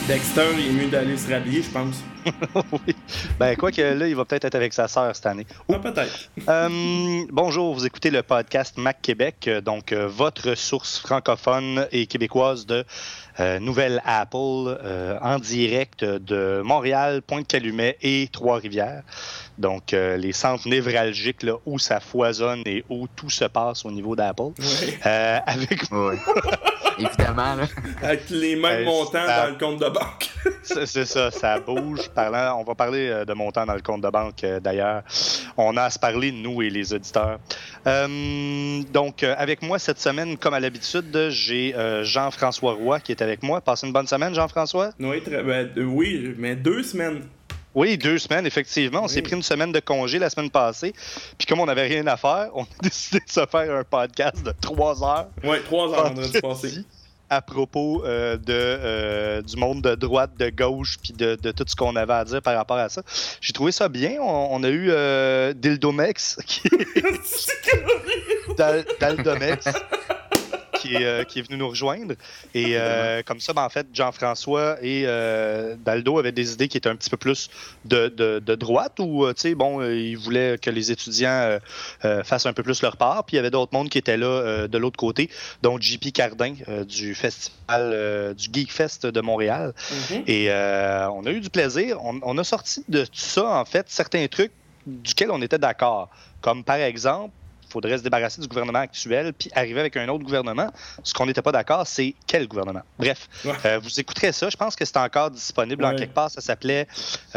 Dexter, il est mieux d'aller se rhabiller, je pense. Oui. Ben, quoi que là, il va peut-être être avec sa sœur cette année. Ah, peut-être. Bonjour, vous écoutez le podcast Mac Québec, donc votre source francophone et québécoise de nouvelles Apple en direct de Montréal, Pointe-Calumet et Trois-Rivières. Donc, les centres névralgiques là, où ça foisonne et où tout se passe au niveau d'Apple. Ouais. Avec Oui. Évidemment, là. Avec les mêmes montants dans le compte de banque. C'est ça, ça bouge. On va parler de montants dans le compte de banque d'ailleurs. On a à se parler, nous et les auditeurs. Donc, avec moi cette semaine, comme à l'habitude, j'ai Jean-François Roy qui est avec moi. Passez une bonne semaine, Jean-François? Oui, oui, mais 2 semaines. Oui, 2 semaines, effectivement. On s'est pris une semaine de congé la semaine passée. Puis comme on n'avait rien à faire, on a décidé de se faire un podcast de 3 heures. Oui, 3 heures vendredi passé. À propos du monde de droite, de gauche, puis de tout ce qu'on avait à dire par rapport à ça. J'ai trouvé ça bien. On a eu Dildomex, qui Daldomex, qui est venu nous rejoindre. Et comme ça, en fait, Jean-François et Daldo avaient des idées qui étaient un petit peu plus de droite, où, tu sais, bon, ils voulaient que les étudiants fassent un peu plus leur part. Puis il y avait d'autres mondes qui étaient là de l'autre côté, dont JP Cardin du festival du Geek Fest de Montréal. Mm-hmm. Et on a eu du plaisir. On a sorti de tout ça, en fait, certains trucs duquel on était d'accord. Comme par exemple, il faudrait se débarrasser du gouvernement actuel puis arriver avec un autre gouvernement. Ce qu'on n'était pas d'accord, c'est quel gouvernement. Bref, vous écouterez ça. Je pense que c'est encore disponible en quelque part. Ça s'appelait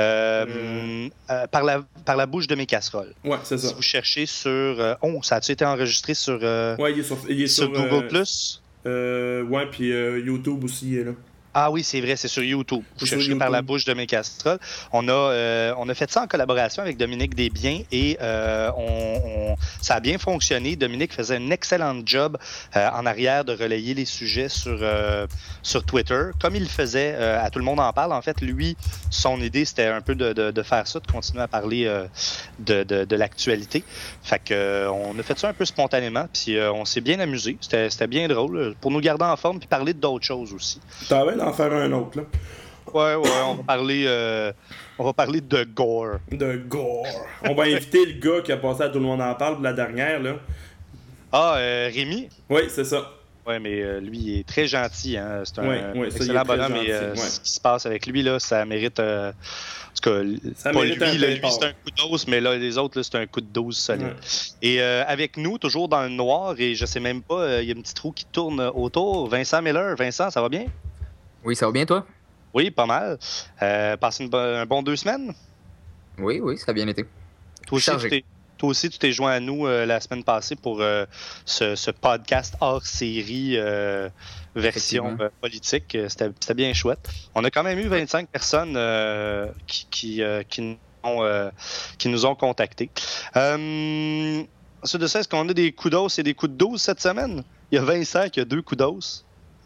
par la bouche de mes casseroles. Ouais, c'est ça. Si vous cherchez sur... ça a-tu été enregistré sur, il est sur Google+. Ouais, puis YouTube aussi est là. Ah oui, c'est vrai, c'est sur YouTube. Vous cherchez par la bouche de mes casseroles. On a fait ça en collaboration avec Dominique Desbiens et ça a bien fonctionné. Dominique faisait un excellent job en arrière de relayer les sujets sur Twitter. Comme il le faisait à Tout le monde en parle, en fait, lui, son idée, c'était un peu de faire ça, de continuer à parler de l'actualité. Fait que on a fait ça un peu spontanément, puis on s'est bien amusé. C'était bien drôle pour nous garder en forme puis parler d'autres choses aussi. En faire un autre, là. Ouais, on va parler de gore. De gore. On va inviter le gars qui a passé à Tout le monde en parle de la dernière, là. Ah, Rémi? Oui, c'est ça. Ouais, mais lui, il est très gentil, hein. C'est un excellent bonhomme, et ce qui se passe avec lui, là, ça mérite... en tout cas, ça pas mérite lui, c'est un coup de dose, mais là, les autres, là, c'est un coup de dose solide. Ouais. Et avec nous, toujours dans le noir, et je sais même pas, il y a une petite roue qui tourne autour. Vincent Miller. Vincent, ça va bien? Oui, ça va bien, toi? Oui, pas mal. Passé un bon 2 semaines? Oui, ça a bien été. Toi aussi, tu t'es joint à nous la semaine passée pour ce podcast hors série version politique. C'était bien chouette. On a quand même eu 25 personnes qui nous ont contactés. Ensuite de ça, est-ce qu'on a des coups d'os et des coups de dose cette semaine? Il y a Vincent qui a 2 coups d'os.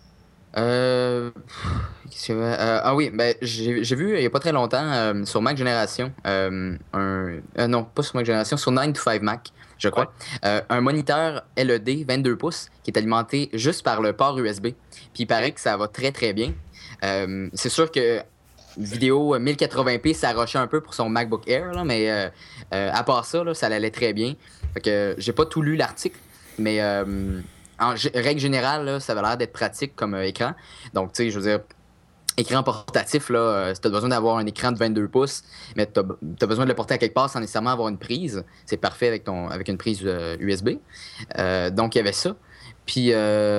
Oui, ben j'ai vu il n'y a pas très longtemps sur Mac Génération, non, pas sur Mac Génération, sur 9 to 5 Mac, je crois, un moniteur LED 22 pouces qui est alimenté juste par le port USB. Puis il paraît que ça va très très bien. C'est sûr que vidéo 1080p, ça rushait un peu pour son MacBook Air, là, mais à part ça, là, ça allait très bien. Fait que j'ai pas tout lu l'article, mais... en règle générale, là, ça avait l'air d'être pratique comme écran. Donc, tu sais, je veux dire, écran portatif, là, si tu as besoin d'avoir un écran de 22 pouces, mais tu as besoin de le porter à quelque part sans nécessairement avoir une prise, c'est parfait avec une prise USB. Donc, il y avait ça. Puis,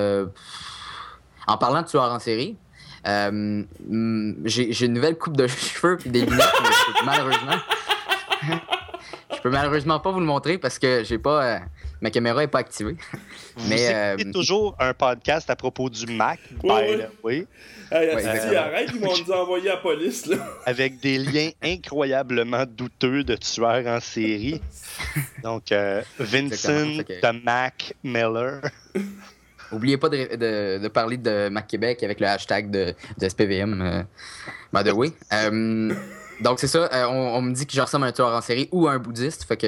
en parlant de tueur en série, j'ai une nouvelle coupe de cheveux et des lunettes, mais je peux malheureusement pas vous le montrer parce que j'ai pas... ma caméra n'est pas activée. Mais c'est toujours un podcast à propos du Mac. Oui. Arrête, ils vont nous envoyer à la police, là. Avec des liens incroyablement douteux de tueurs en série. Donc, Vincent de Mac Miller. Oubliez pas de parler de Mac Québec avec le hashtag de SPVM. By the way. Donc, c'est ça. On me dit que je ressemble à un tueur en série ou à un bouddhiste. Fait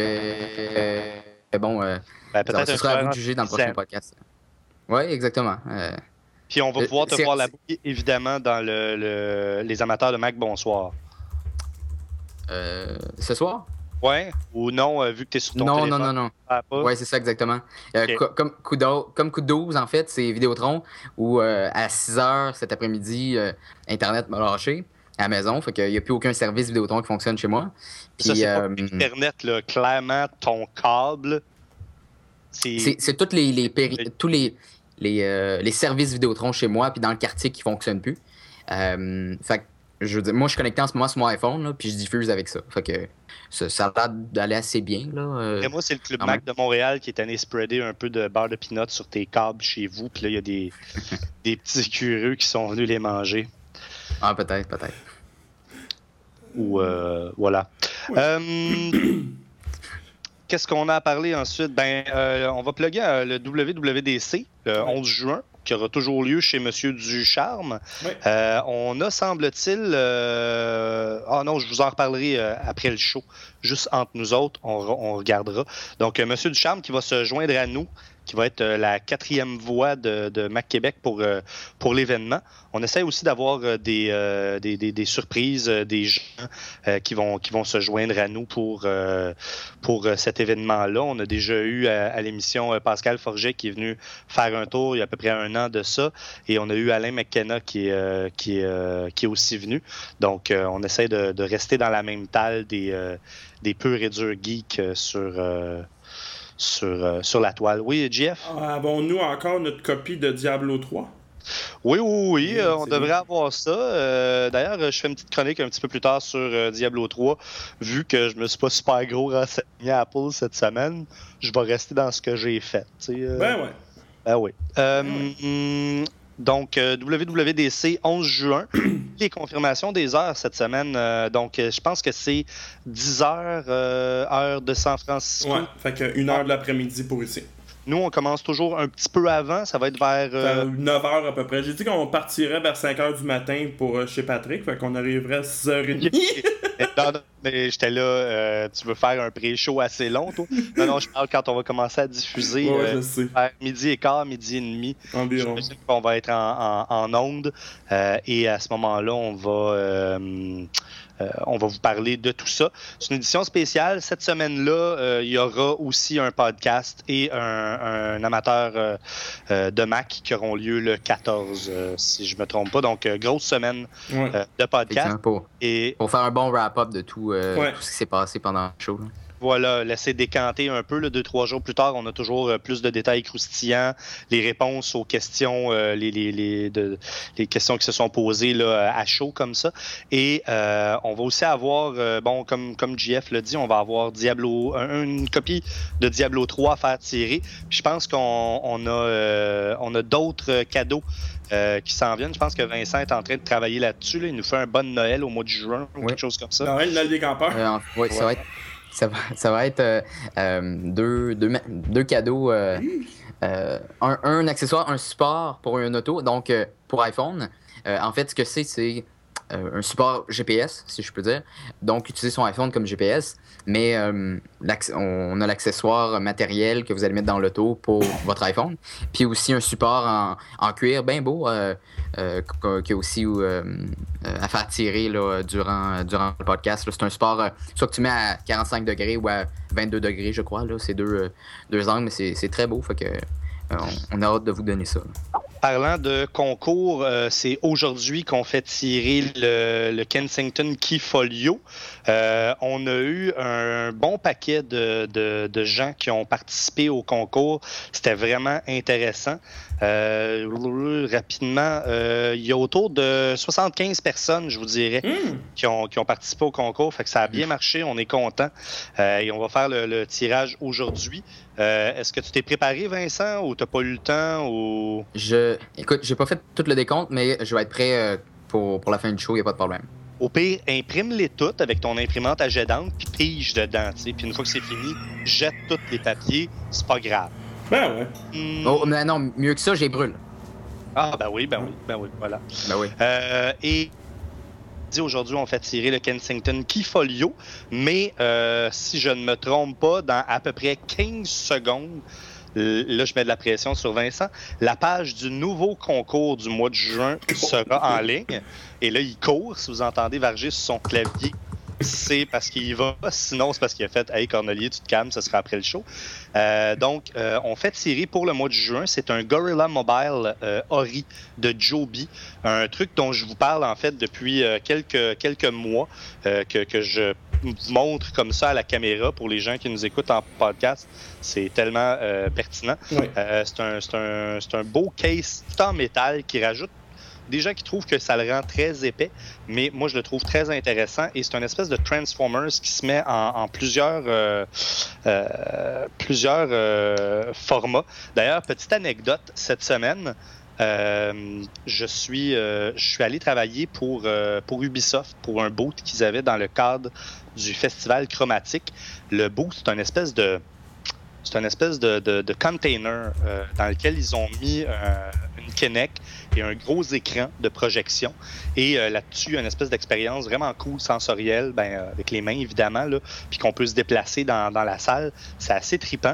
que... peut-être ce sera à vous de juger dans le prochain podcast. Oui, exactement. Puis on va pouvoir te c'est- voir la bouille, évidemment, dans les amateurs de Mac Bonsoir. Ce soir? Ouais, ou non, vu que tu es sur ton Non, téléphone. non. Pas. Ouais, c'est ça, exactement. Ok. Comme coup de 12, en fait, c'est Vidéotron, où à 6 h cet après-midi, Internet m'a lâché à la maison. Fait qu'il n'y a plus aucun service Vidéotron qui fonctionne chez moi. Ça, Puis, c'est pas Internet, là. Clairement, ton câble, c'est... c'est tous les services Vidéotron chez moi, puis dans le quartier qui ne fonctionnent plus. Fait que, je veux dire, moi, je suis connecté en ce moment sur mon iPhone, là, puis je diffuse avec ça. Fait que ça a l'air d'aller assez bien. Là, Et moi, c'est le Club quand Mac même. de Montréal qui est allé spreader un peu de beurre de peanut sur tes câbles chez vous. Puis là, il y a des petits curieux qui sont venus les manger. Ah, peut-être. Ou voilà. Qu'est-ce qu'on a à parler ensuite? On va plugger le WWDC le 11 juin, qui aura toujours lieu chez Monsieur Ducharme. Oui. On a, semble-t-il... non, je vous en reparlerai après le show. Juste entre nous autres, on regardera. Donc, Monsieur Ducharme qui va se joindre à nous, qui va être la 4e voix de Mac Québec pour l'événement. On essaie aussi d'avoir des surprises, des gens qui vont se joindre à nous pour cet événement-là. On a déjà eu à l'émission Pascal Forget qui est venu faire un tour il y a à peu près 1 an de ça. Et on a eu Alain McKenna qui est aussi venu. Donc, on essaie de rester dans la même talle des purs et durs geeks sur la toile. Oui, JF? Avons-nous encore notre copie de Diablo 3? Oui, on c'est devrait bien. avoir ça. D'ailleurs, je fais une petite chronique un petit peu plus tard sur Diablo 3. Vu que je me suis pas super gros renseigné à Apple cette semaine, je vais rester dans ce que j'ai fait. Ben ouais. Ben oui. Donc, WWDC 11 juin. Les confirmations des heures cette semaine. Donc, je pense que c'est 10 heures, heure de San Francisco. Ouais, fait que 1h de l'après-midi pour ici. Nous, on commence toujours un petit peu avant. Ça va être vers... 9h à peu près. J'ai dit qu'on partirait vers 5h du matin pour chez Patrick, fait qu'on arriverait à 6h30. Non, mais j'étais là, tu veux faire un pré-show assez long, toi? Non, je parle quand on va commencer à diffuser Ouais, je sais. vers 12h15, 12h30. Environ. J'imagine qu'on va être en onde et à ce moment-là, on va vous parler de tout ça. C'est une édition spéciale. Cette semaine-là, il y aura aussi un podcast et un amateur de Mac qui auront lieu le 14, si je ne me trompe pas. Donc, grosse semaine Ouais. de podcast. Effectivement, pour faire un bon wrap-up de tout ce qui s'est passé pendant le show. Là. Voilà, laisser décanter un peu. 2-3 jours plus tard, on a toujours plus de détails croustillants, les réponses aux questions, les questions qui se sont posées là, à chaud comme ça. Et on va aussi avoir, comme JF l'a dit, on va avoir une copie de Diablo 3 à faire tirer. Puis je pense qu'on a d'autres cadeaux qui s'en viennent. Je pense que Vincent est en train de travailler là-dessus. Là. Il nous fait un bon Noël au mois de juin ou quelque chose comme ça. Noël des campeurs. Oui, ça va être deux cadeaux. Un accessoire, un support pour un auto, donc pour iPhone. En fait, ce que c'est un support GPS, si je peux dire. Donc, utiliser son iPhone comme GPS. Mais on a l'accessoire matériel que vous allez mettre dans l'auto pour votre iPhone. Puis aussi un support en cuir bien beau qui est aussi à faire tirer là, durant le podcast. Là. C'est un support, soit que tu mets à 45 degrés ou à 22 degrés, je crois. Là. C'est deux angles, mais c'est très beau. Fait que, on a hâte de vous donner ça. Là. Parlant de concours, c'est aujourd'hui qu'on fait tirer le Kensington Key Folio. On a eu un bon paquet de gens qui ont participé au concours. C'était vraiment intéressant. Rapidement, il y a autour de 75 personnes, je vous dirais, qui ont participé au concours. Fait que ça a bien marché, on est content. Et on va faire le tirage aujourd'hui. Est-ce que tu t'es préparé, Vincent, ou t'as pas eu le temps? Ou... Écoute, j'ai pas fait tout le décompte, mais je vais être prêt pour la fin du show, il n'y a pas de problème. Au pire, imprime-les toutes avec ton imprimante à jet d'encre, puis pige dedans, tu sais. Puis une fois que c'est fini, jette tous les papiers, c'est pas grave. Ben ouais. Oh, mais non, mieux que ça, j'ai brûle. Ah, ben oui, voilà. Ben oui. Et aujourd'hui, on fait tirer le Kensington Key Folio, mais si je ne me trompe pas, dans à peu près 15 secondes, là, je mets de la pression sur Vincent. La page du nouveau concours du mois de juin sera en ligne. Et là, il court. Si vous entendez varger sur son clavier, c'est parce qu'il y va. Sinon, c'est parce qu'il a fait « Hey, Cornelier, tu te calmes, ça sera après le show. » Donc, on fait tirer pour le mois de juin. C'est un Gorilla Mobile Ori de Joby. Un truc dont je vous parle, en fait, depuis quelques mois, que je vous montre comme ça à la caméra pour les gens qui nous écoutent en podcast. C'est tellement pertinent. Oui. C'est un beau case tout en métal qui rajoute des gens qui trouvent que ça le rend très épais, mais moi, je le trouve très intéressant et c'est une espèce de Transformers qui se met en plusieurs formats. D'ailleurs, petite anecdote, cette semaine, je suis allé travailler pour Ubisoft, pour un booth qu'ils avaient dans le cadre du festival Chromatique. Le booth, c'est une espèce de container dans lequel ils ont mis une Kinect et un gros écran de projection. Et là-dessus, il y a une espèce d'expérience vraiment cool, sensorielle, avec les mains évidemment, là, puis qu'on peut se déplacer dans la salle. C'est assez trippant.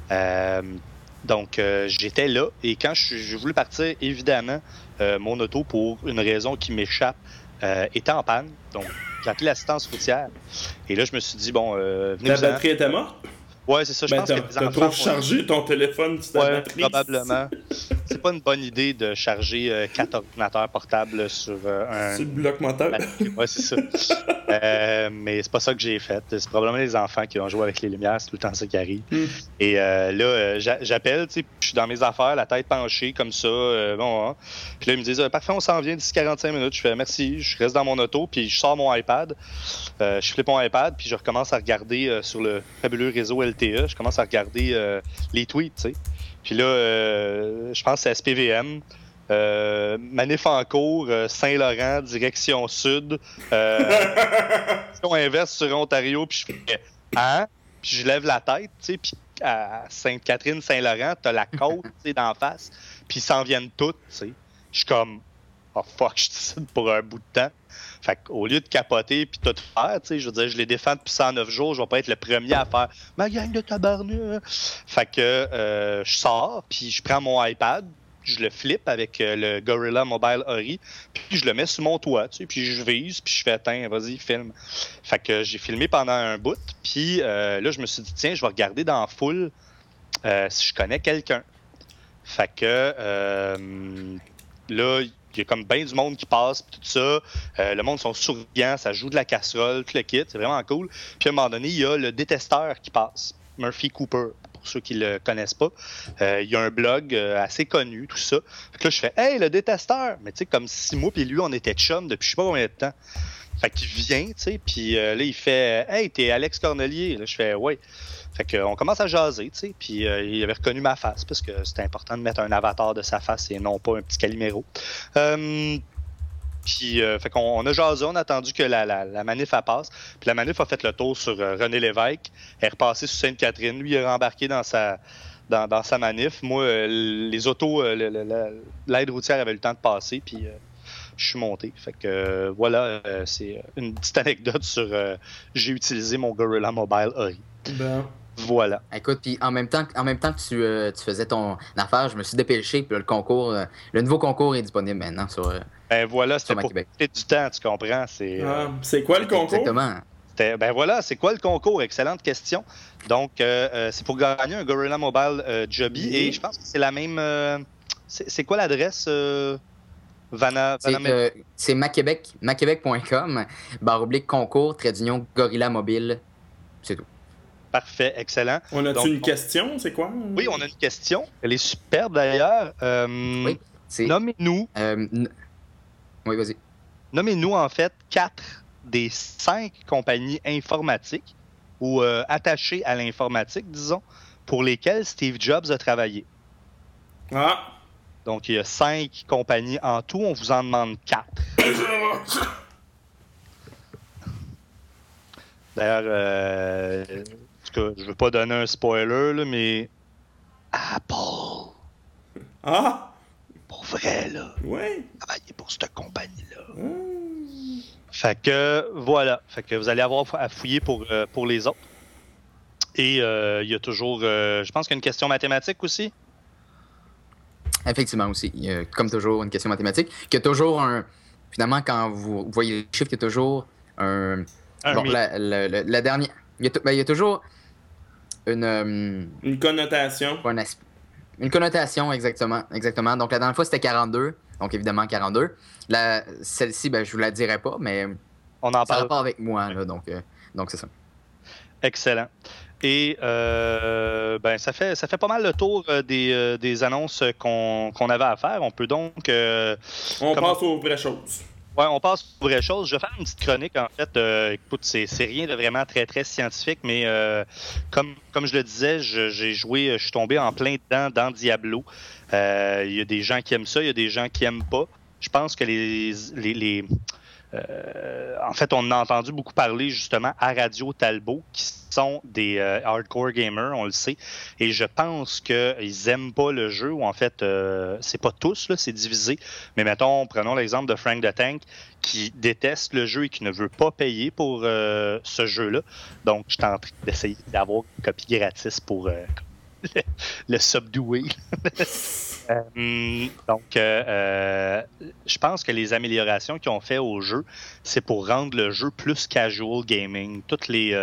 Donc, j'étais là et quand j'ai voulu partir, évidemment, mon auto, pour une raison qui m'échappe, était en panne. Donc, j'ai appelé l'assistance routière. Et là, je me suis dit, bon, venez. La batterie était morte? Ouais, c'est ça. Je pense que t'as trop chargé ton téléphone sur ta batterie. Probablement. C'est pas une bonne idée de charger 4 ordinateurs portables sur un... Sur le bloc moteur. Ouais, c'est ça. Mais c'est pas ça que j'ai fait. C'est probablement les enfants qui ont joué avec les lumières. C'est tout le temps ça qui arrive. Et là, j'appelle, tu sais, je suis dans mes affaires, la tête penchée comme ça. Bon, hein. Puis là, ils me disent, parfait, on s'en vient d'ici 45 minutes. Je fais merci. Je reste dans mon auto, puis je sors mon iPad. Je flippe mon iPad, puis je recommence à regarder sur le fabuleux réseau LTE. Je commence à regarder les tweets, tu sais. Puis là, je pense que c'est SPVM. Manif en cours, Saint-Laurent, direction sud. Direction inverse sur Ontario, puis je fais « Hein? » Puis je lève la tête, tu sais, puis à Sainte-Catherine, Saint-Laurent, t'as la côte, tu sais, d'en face, puis ils s'en viennent toutes, tu sais. Je suis comme « Oh fuck, je décide pour un bout de temps. » Fait qu'au lieu de capoter puis tout faire, tu sais, je veux dire, je les défends depuis 109 jours, je vais pas être le premier à faire « Ma gang de tabarnak! » Fait que je sors, puis je prends mon iPad, je le flippe avec le Gorilla Mobile Ori, puis je le mets sur mon toit, tu sais, puis je vise, puis je fais « Tiens, vas-y, filme. » Fait que j'ai filmé pendant un bout, puis là, je me suis dit « Tiens, je vais regarder dans la foule si je connais quelqu'un. » Fait que là, il y a comme bien du monde qui passe, pis tout ça. Le monde sont souriants, ça joue de la casserole, tout le kit, c'est vraiment cool. Puis à un moment donné, il y a le détesteur qui passe, Murphy Cooper, pour ceux qui le connaissent pas. Il y a un blog assez connu, tout ça. Fait que là, je fais « Hey, le détesteur! » Mais tu sais, comme si moi et lui, on était chum depuis je sais pas combien de temps. Fait qu'il vient, tu sais, puis là, il fait « Hey, t'es Alex Cornelier? » Là, je fais « Ouais. » Fait qu'on commence à jaser, tu sais, puis il avait reconnu ma face, parce que c'était important de mettre un avatar de sa face et non pas un petit Calimero. Puis, fait qu'on a jasé, on a attendu que la manif elle passe. Puis la manif a fait le tour sur René Lévesque, elle est repassée sur Sainte-Catherine. Lui, il est rembarqué dans sa manif. Moi, les autos, l'aide routière avait eu le temps de passer, puis je suis monté. Fait que voilà, c'est une petite anecdote sur j'ai utilisé mon Gorilla Mobile Ori. Ben. Voilà. Écoute, puis en même temps que tu faisais ton affaire, je me suis dépêché, puis le nouveau concours est disponible maintenant sur Ben voilà, c'était pour Québec. du temps, tu comprends. C'est quoi le concours? Exactement. Ben voilà, c'est quoi le concours? Excellente question. Donc, c'est pour gagner un Gorilla Mobile Joby, et je pense que c'est la même... c'est quoi l'adresse, Vanna? C'est maquebec.com, /concours, Gorilla Mobile, c'est tout. Parfait, excellent. On a-tu une question? C'est quoi? Oui, on a une question. Elle est superbe d'ailleurs. Oui, c'est... Nommez-nous. Oui, vas-y. Nommez-nous en fait 4 des 5 compagnies informatiques ou attachées à l'informatique, disons, pour lesquelles Steve Jobs a travaillé. Ah! Donc, il y a 5 compagnies en tout. On vous en demande 4. D'ailleurs, en tout cas, je veux pas donner un spoiler, là, mais Apple. Ah! Pour vrai, là. Ouais. Travailler pour cette compagnie-là. Fait que, voilà. Fait que vous allez avoir à fouiller pour les autres. Et il y a toujours, je pense qu'il y a une question mathématique aussi. Effectivement aussi. Il y a, comme toujours, une question mathématique. Qu'il y a toujours un. Finalement, quand vous voyez les chiffres, il y a toujours un. Bon, la dernière. Il y a toujours une. Une connotation. Une connotation, exactement. Exactement. Donc, la dernière fois, c'était 42. Donc, évidemment, 42. Celle-ci, ben, je vous la dirai pas, mais. On en ça parle. pas avec moi, là, donc c'est ça. Excellent. Et ben ça fait pas mal le tour des annonces qu'on avait à faire. On peut donc... on passe aux vraies choses. Ouais, on passe aux vraies choses. Je vais faire une petite chronique, en fait. Écoute, c'est rien de vraiment très, très scientifique, mais comme je le disais, j'ai joué, je suis tombé en plein dedans dans Diablo. Il y a des gens qui aiment ça, il y a des gens qui aiment pas. Je pense que en fait, on en a entendu beaucoup parler justement à Radio Talbot, qui sont des hardcore gamers, on le sait. Et je pense qu'ils aiment pas le jeu, ou en fait, c'est pas tous, là, c'est divisé. Mais mettons, prenons l'exemple de Frank the Tank, qui déteste le jeu et qui ne veut pas payer pour ce jeu-là. Donc, je suis en train d'essayer d'avoir une copie gratis pour le subdoué. Donc, je pense que les améliorations qu'ils ont fait au jeu, c'est pour rendre le jeu plus casual gaming. Toutes les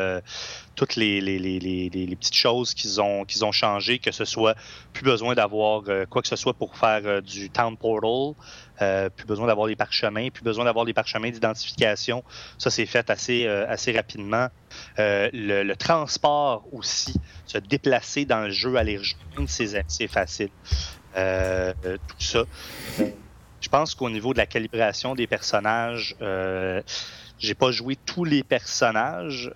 petites choses qu'ils ont changées, que ce soit plus besoin d'avoir quoi que ce soit pour faire du Town Portal, plus besoin d'avoir des parchemins, plus besoin d'avoir des parchemins d'identification. Ça, c'est fait assez rapidement. Le transport aussi, se déplacer dans le jeu, aller rejoindre, c'est facile. Tout ça. Je pense qu'au niveau de la calibration des personnages, j'ai pas joué tous les personnages.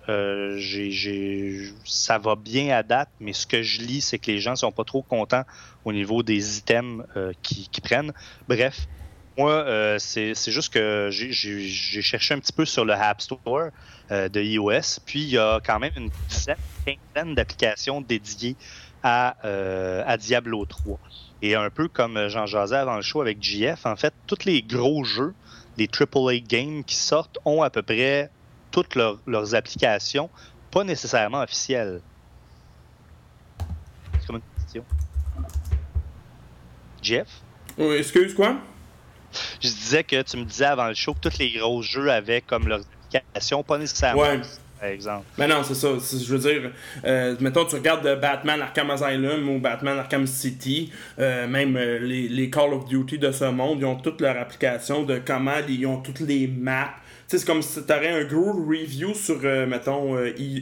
Ça va bien à date, mais ce que je lis, c'est que les gens sont pas trop contents au niveau des items qu'ils prennent. Bref, moi, c'est juste que j'ai cherché un petit peu sur le App Store de iOS, puis il y a quand même une quinzaine d'applications dédiées à Diablo 3. Et un peu comme j'en jasais avant le show avec JF, en fait, tous les gros jeux, les AAA games qui sortent ont à peu près toutes leurs applications, pas nécessairement officielles. C'est comme une question. JF? Oui, excuse, quoi? Je disais que tu me disais avant le show que tous les gros jeux avaient comme leurs applications, pas nécessairement. Ouais. Par exemple. Mais non, c'est ça. Je veux dire, mettons, tu regardes Batman Arkham Asylum ou Batman Arkham City, même les Call of Duty de ce monde, ils ont toutes leurs applications de comment ils ont toutes les maps. Tu sais, c'est comme si tu aurais un gros review sur, mettons,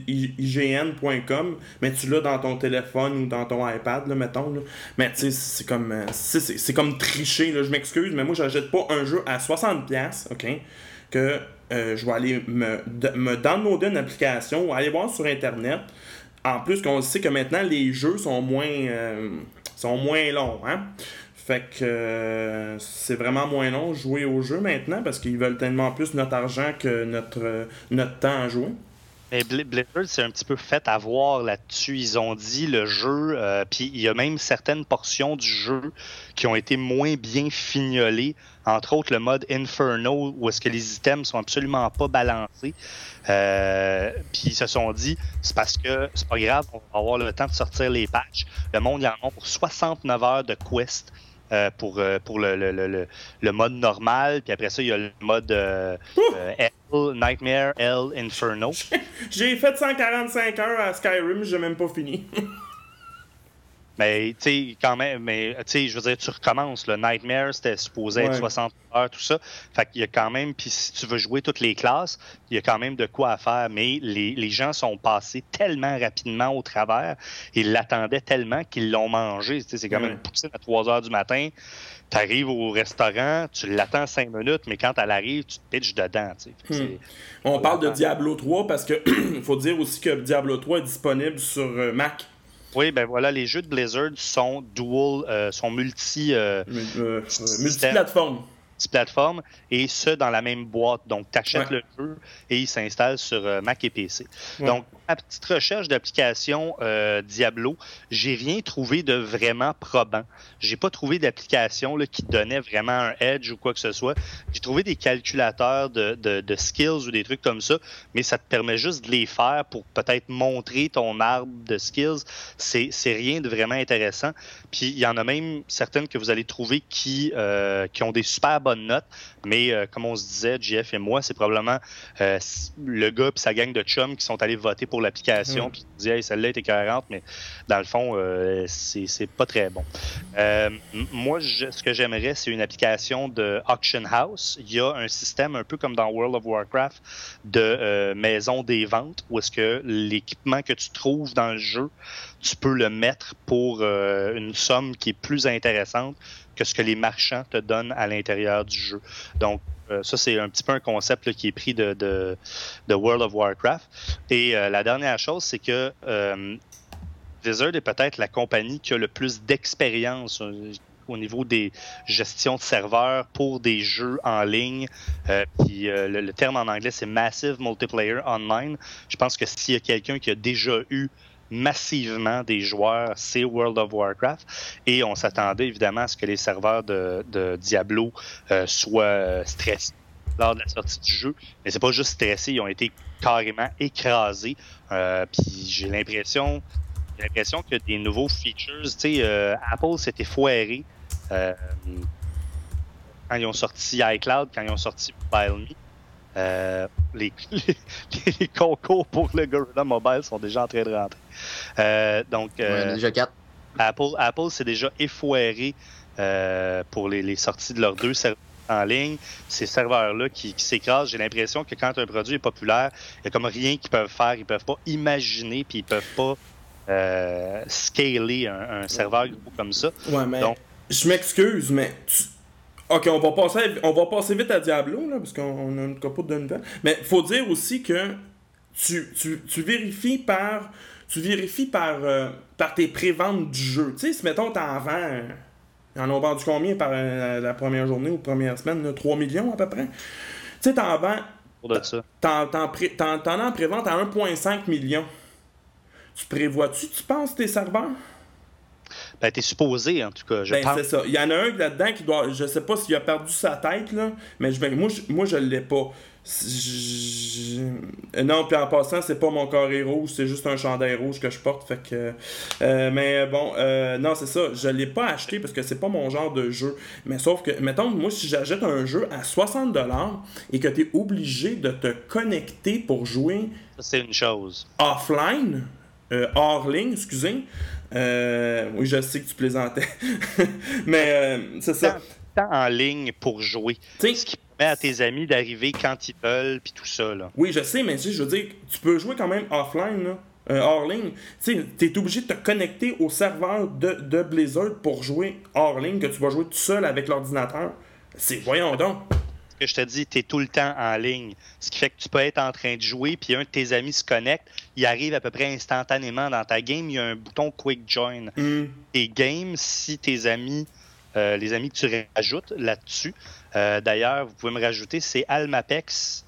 IGN.com, mais tu l'as dans ton téléphone ou dans ton iPad, là, mettons. Là. Mais tu sais, c'est comme tricher, là. Je m'excuse, mais moi, j'achète pas un jeu à 60$, OK, que je vais aller me downloader une application ou aller voir sur Internet. En plus, qu'on sait que maintenant, les jeux sont moins longs, hein? Fait que c'est vraiment moins long jouer au jeu maintenant parce qu'ils veulent tellement plus notre argent que notre temps à jouer. Mais Blizzard, c'est un petit peu fait avoir là-dessus. Ils ont dit le jeu, puis il y a même certaines portions du jeu qui ont été moins bien fignolées. Entre autres, le mode Inferno, où est-ce que les items sont absolument pas balancés. Puis ils se sont dit, c'est parce que c'est pas grave, on va avoir le temps de sortir les patchs. Le monde, il en a pour 69 heures de quest. Pour le mode normal, puis après ça, il y a le mode Hell, Nightmare, Hell, Inferno. J'ai fait 145 heures à Skyrim, j'ai même pas fini. Mais, tu sais, quand même, mais, tu sais, je veux dire, tu recommences. Le Nightmare, c'était supposé être 60 heures, tout ça. Fait qu'il y a quand même, puis si tu veux jouer toutes les classes, il y a quand même de quoi à faire. Mais les gens sont passés tellement rapidement au travers, ils l'attendaient tellement qu'ils l'ont mangé. Tu sais, c'est quand même une poutine à 3 heures du matin. Tu arrives au restaurant, tu l'attends 5 minutes, mais quand elle arrive, tu te pitches dedans. Tu sais. On parle de Diablo 3 parce que faut dire aussi que Diablo 3 est disponible sur Mac. Oui, ben voilà, les jeux de Blizzard sont dual, sont multiplateformes. multiplateforme et ce, dans la même boîte. Donc, tu achètes le jeu et il s'installe sur Mac et PC. Donc, ma petite recherche d'application Diablo, j'ai rien trouvé de vraiment probant. J'ai pas trouvé d'application là, qui donnait vraiment un edge ou quoi que ce soit. J'ai trouvé des calculateurs de skills ou des trucs comme ça, mais ça te permet juste de les faire pour peut-être montrer ton arbre de skills. C'est rien de vraiment intéressant. Puis il y en a même certaines que vous allez trouver qui ont des super bonnes notes, mais comme on se disait, JF et moi, c'est probablement le gars et sa gang de chums qui sont allés voter pour l'application puis qui disaient hey, celle-là était 40, mais dans le fond, c'est pas très bon. Moi, ce que j'aimerais, c'est une application de Auction House. Il y a un système un peu comme dans World of Warcraft de maison des ventes où est-ce que l'équipement que tu trouves dans le jeu, tu peux le mettre pour une somme qui est plus intéressante que ce que les marchands te donnent à l'intérieur du jeu. Donc, ça, c'est un petit peu un concept là, qui est pris de World of Warcraft. Et la dernière chose, c'est que Blizzard est peut-être la compagnie qui a le plus d'expérience au niveau des gestions de serveurs pour des jeux en ligne. Puis le terme en anglais, c'est Massive Multiplayer Online. Je pense que s'il y a quelqu'un qui a déjà eu massivement des joueurs, c'est World of Warcraft. Et on s'attendait évidemment à ce que les serveurs de Diablo soient stressés lors de la sortie du jeu. Mais c'est pas juste stressé, ils ont été carrément écrasés. Puis j'ai l'impression que des nouveaux features, tu sais, Apple s'était foiré quand ils ont sorti iCloud, quand ils ont sorti Mobile Me. Les concours pour le Gorilla Mobile sont déjà en train de rentrer. Donc, déjà 4. Apple s'est déjà effoiré pour les sorties de leurs 2 serveurs en ligne. Ces serveurs-là qui s'écrasent, j'ai l'impression que quand un produit est populaire, il n'y a comme rien qu'ils peuvent faire. Ils peuvent pas imaginer, puis ils peuvent pas scaler un serveur gros comme ça. Ouais, mais donc, je m'excuse, mais OK, on va passer vite à Diablo, là, parce qu'on a une capote de nouvelles. Mais faut dire aussi que tu vérifies par tes préventes du jeu. Tu sais, si mettons t'en vends, ils en ont vendu combien par la première journée ou première semaine, là, 3 millions à peu près. Tu sais, t'en vends, t'en as en prévente à 1,5 million. Tu prévois-tu, tu penses, tes serveurs? Ben, t'es supposé, en tout cas, je pense. C'est ça. Il y en a un là-dedans qui doit... Je sais pas s'il a perdu sa tête, là, mais moi, je l'ai pas. Non, puis en passant, c'est pas mon carré rouge, c'est juste un chandail rouge que je porte, fait que... mais bon, non, c'est ça. Je l'ai pas acheté parce que c'est pas mon genre de jeu. Mais sauf que, mettons, moi, si j'achète un jeu à 60$ et que t'es obligé de te connecter pour jouer... Ça, c'est une chose. Offline... hors ligne, excusez. Oui, je sais que tu plaisantais. Mais c'est ça. Tant en ligne pour jouer. T'sais, ce qui permet à tes amis d'arriver quand ils veulent, puis tout ça. Là. Oui, je sais, mais je veux dire, tu peux jouer quand même offline, là, hors ligne. Tu sais, t'es obligé de te connecter au serveur de Blizzard pour jouer hors ligne, que tu vas jouer tout seul avec l'ordinateur. Voyons donc. Que je te dis, tu es tout le temps en ligne. Ce qui fait que tu peux être en train de jouer, puis un de tes amis se connecte, il arrive à peu près instantanément dans ta game, il y a un bouton Quick Join. Et game, si tes amis, les amis que tu rajoutes là-dessus, d'ailleurs, vous pouvez me rajouter, c'est Almapex,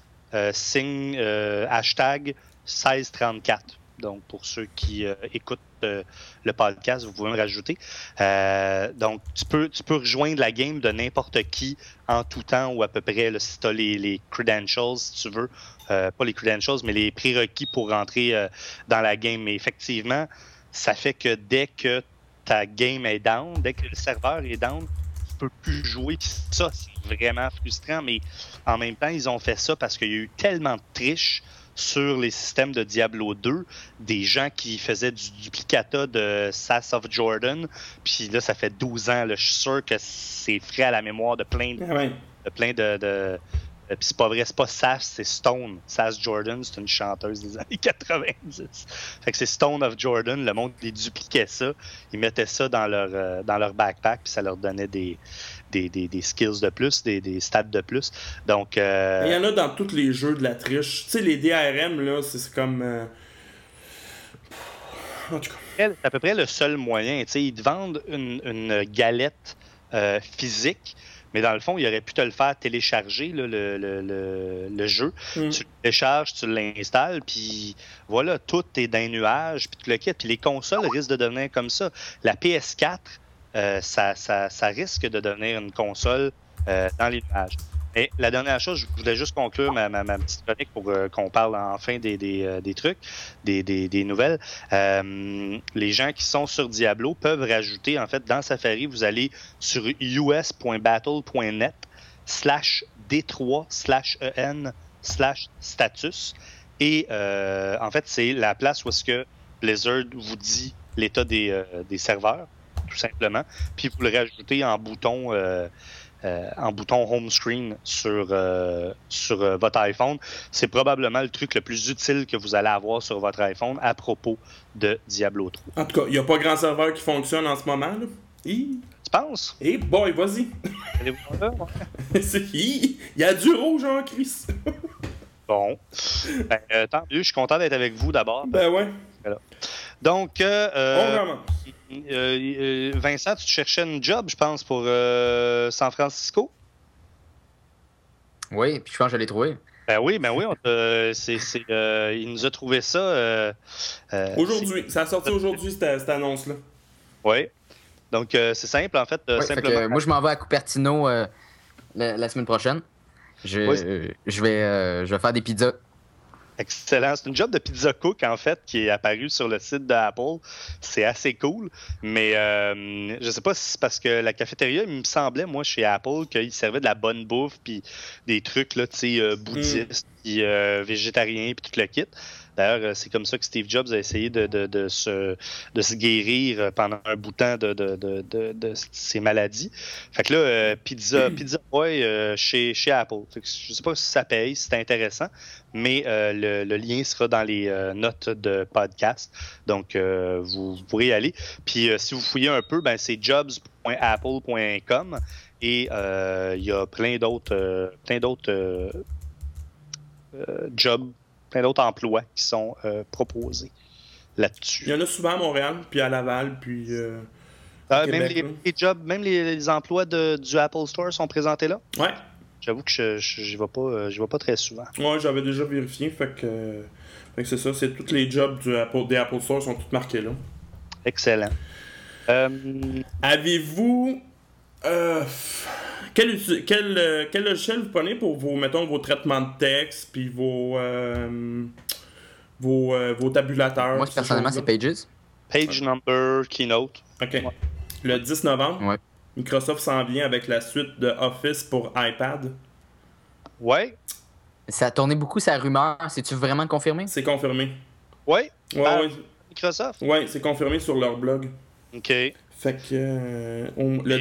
hashtag 1634. Donc, pour ceux qui écoutent le podcast, vous pouvez me rajouter. Donc, tu peux rejoindre la game de n'importe qui en tout temps ou à peu près, là, si tu as les credentials, si tu veux. Pas les credentials, mais les prérequis pour rentrer dans la game. Mais effectivement, ça fait que dès que ta game est down, dès que le serveur est down, tu peux plus jouer. Puis ça, c'est vraiment frustrant. Mais en même temps, ils ont fait ça parce qu'il y a eu tellement de triches sur les systèmes de Diablo 2, des gens qui faisaient du duplicata de SAS of Jordan, puis là, ça fait 12 ans, là, je suis sûr que c'est frais à la mémoire de plein de puis c'est pas vrai, c'est pas Sass, c'est Stone. Sass Jordan, c'est une chanteuse des années 90. Fait que c'est Stone of Jordan, le monde, ils dupliquaient ça, ils mettaient ça dans leur backpack, puis ça leur donnait des skills de plus, des stats de plus. Donc, il y en a dans tous les jeux de la triche. Tu sais, les DRM, là, c'est comme... En tout cas. C'est à peu près le seul moyen. Tu sais, ils te vendent une galette physique, mais dans le fond, il aurait pu te le faire télécharger, là, le jeu. Tu le télécharges, tu l'installes, puis voilà, tout est dans les nuages, puis tu le quittes. Puis les consoles risquent de devenir comme ça. La PS4, ça risque de devenir une console dans les nuages. Et la dernière chose, je voulais juste conclure ma petite chronique pour qu'on parle enfin des trucs, des nouvelles. Les gens qui sont sur Diablo peuvent rajouter, en fait, dans Safari, vous allez sur us.battle.net/d3/en/status. Et en fait, c'est la place où est-ce que Blizzard vous dit l'état des serveurs, tout simplement. Puis vous le rajoutez en bouton home screen sur votre iPhone. C'est probablement le truc le plus utile que vous allez avoir sur votre iPhone à propos de Diablo 3. En tout cas, il n'y a pas grand serveur qui fonctionne en ce moment. Là. Tu penses? Eh boy, vas-y. Il y a du rouge en crise. Bon. Tant mieux, je suis content d'être avec vous d'abord. Ben ouais. Voilà. Donc, on commence. Vincent, tu cherchais une job, je pense, pour San Francisco? Oui, puis je pense que je l'ai trouvé. Ben oui, il nous a trouvé ça. Aujourd'hui, ça a sorti aujourd'hui, cette annonce-là. Oui. Donc, c'est simple, en fait. Simplement... moi, je m'en vais à Cupertino la semaine prochaine. Je vais faire des pizzas. Excellent. C'est une job de pizza cook, en fait, qui est apparue sur le site d'Apple. C'est assez cool. Mais je sais pas si c'est parce que la cafétéria, il me semblait, moi, chez Apple, qu'il servait de la bonne bouffe, puis des trucs, là, tu sais, bouddhistes, puis végétariens, puis tout le kit. D'ailleurs, c'est comme ça que Steve Jobs a essayé de se guérir pendant un bout de temps de ses maladies. Fait que là, Pizza Boy chez Apple. Fait que je sais pas si ça paye, si c'est intéressant, mais le lien sera dans les notes de podcast. Donc, vous pourrez y aller. Puis, si vous fouillez un peu, ben c'est jobs.apple.com et il y a plein d'autres jobs, plein d'autres emplois qui sont proposés là-dessus. Il y en a souvent à Montréal, puis à Laval, puis même les jobs, même les emplois du Apple Store sont présentés là? Ouais. J'avoue que je vais pas très souvent. Ouais, j'avais déjà vérifié, fait que c'est ça, c'est tous les jobs des Apple Store sont tous marqués là. Excellent. Avez-vous quel logiciel vous prenez pour vos traitements de texte puis vos tabulateurs? Moi, personnellement, c'est Pages. Page Number, Keynote. OK. Ouais. Le 10 novembre, Microsoft s'en vient avec la suite de Office pour iPad. Ouais. Ça a tourné beaucoup sa rumeur. C'est-tu vraiment confirmé? C'est confirmé. Ouais. Ouais. Microsoft? Ouais, c'est confirmé sur leur blog. OK. Fait que le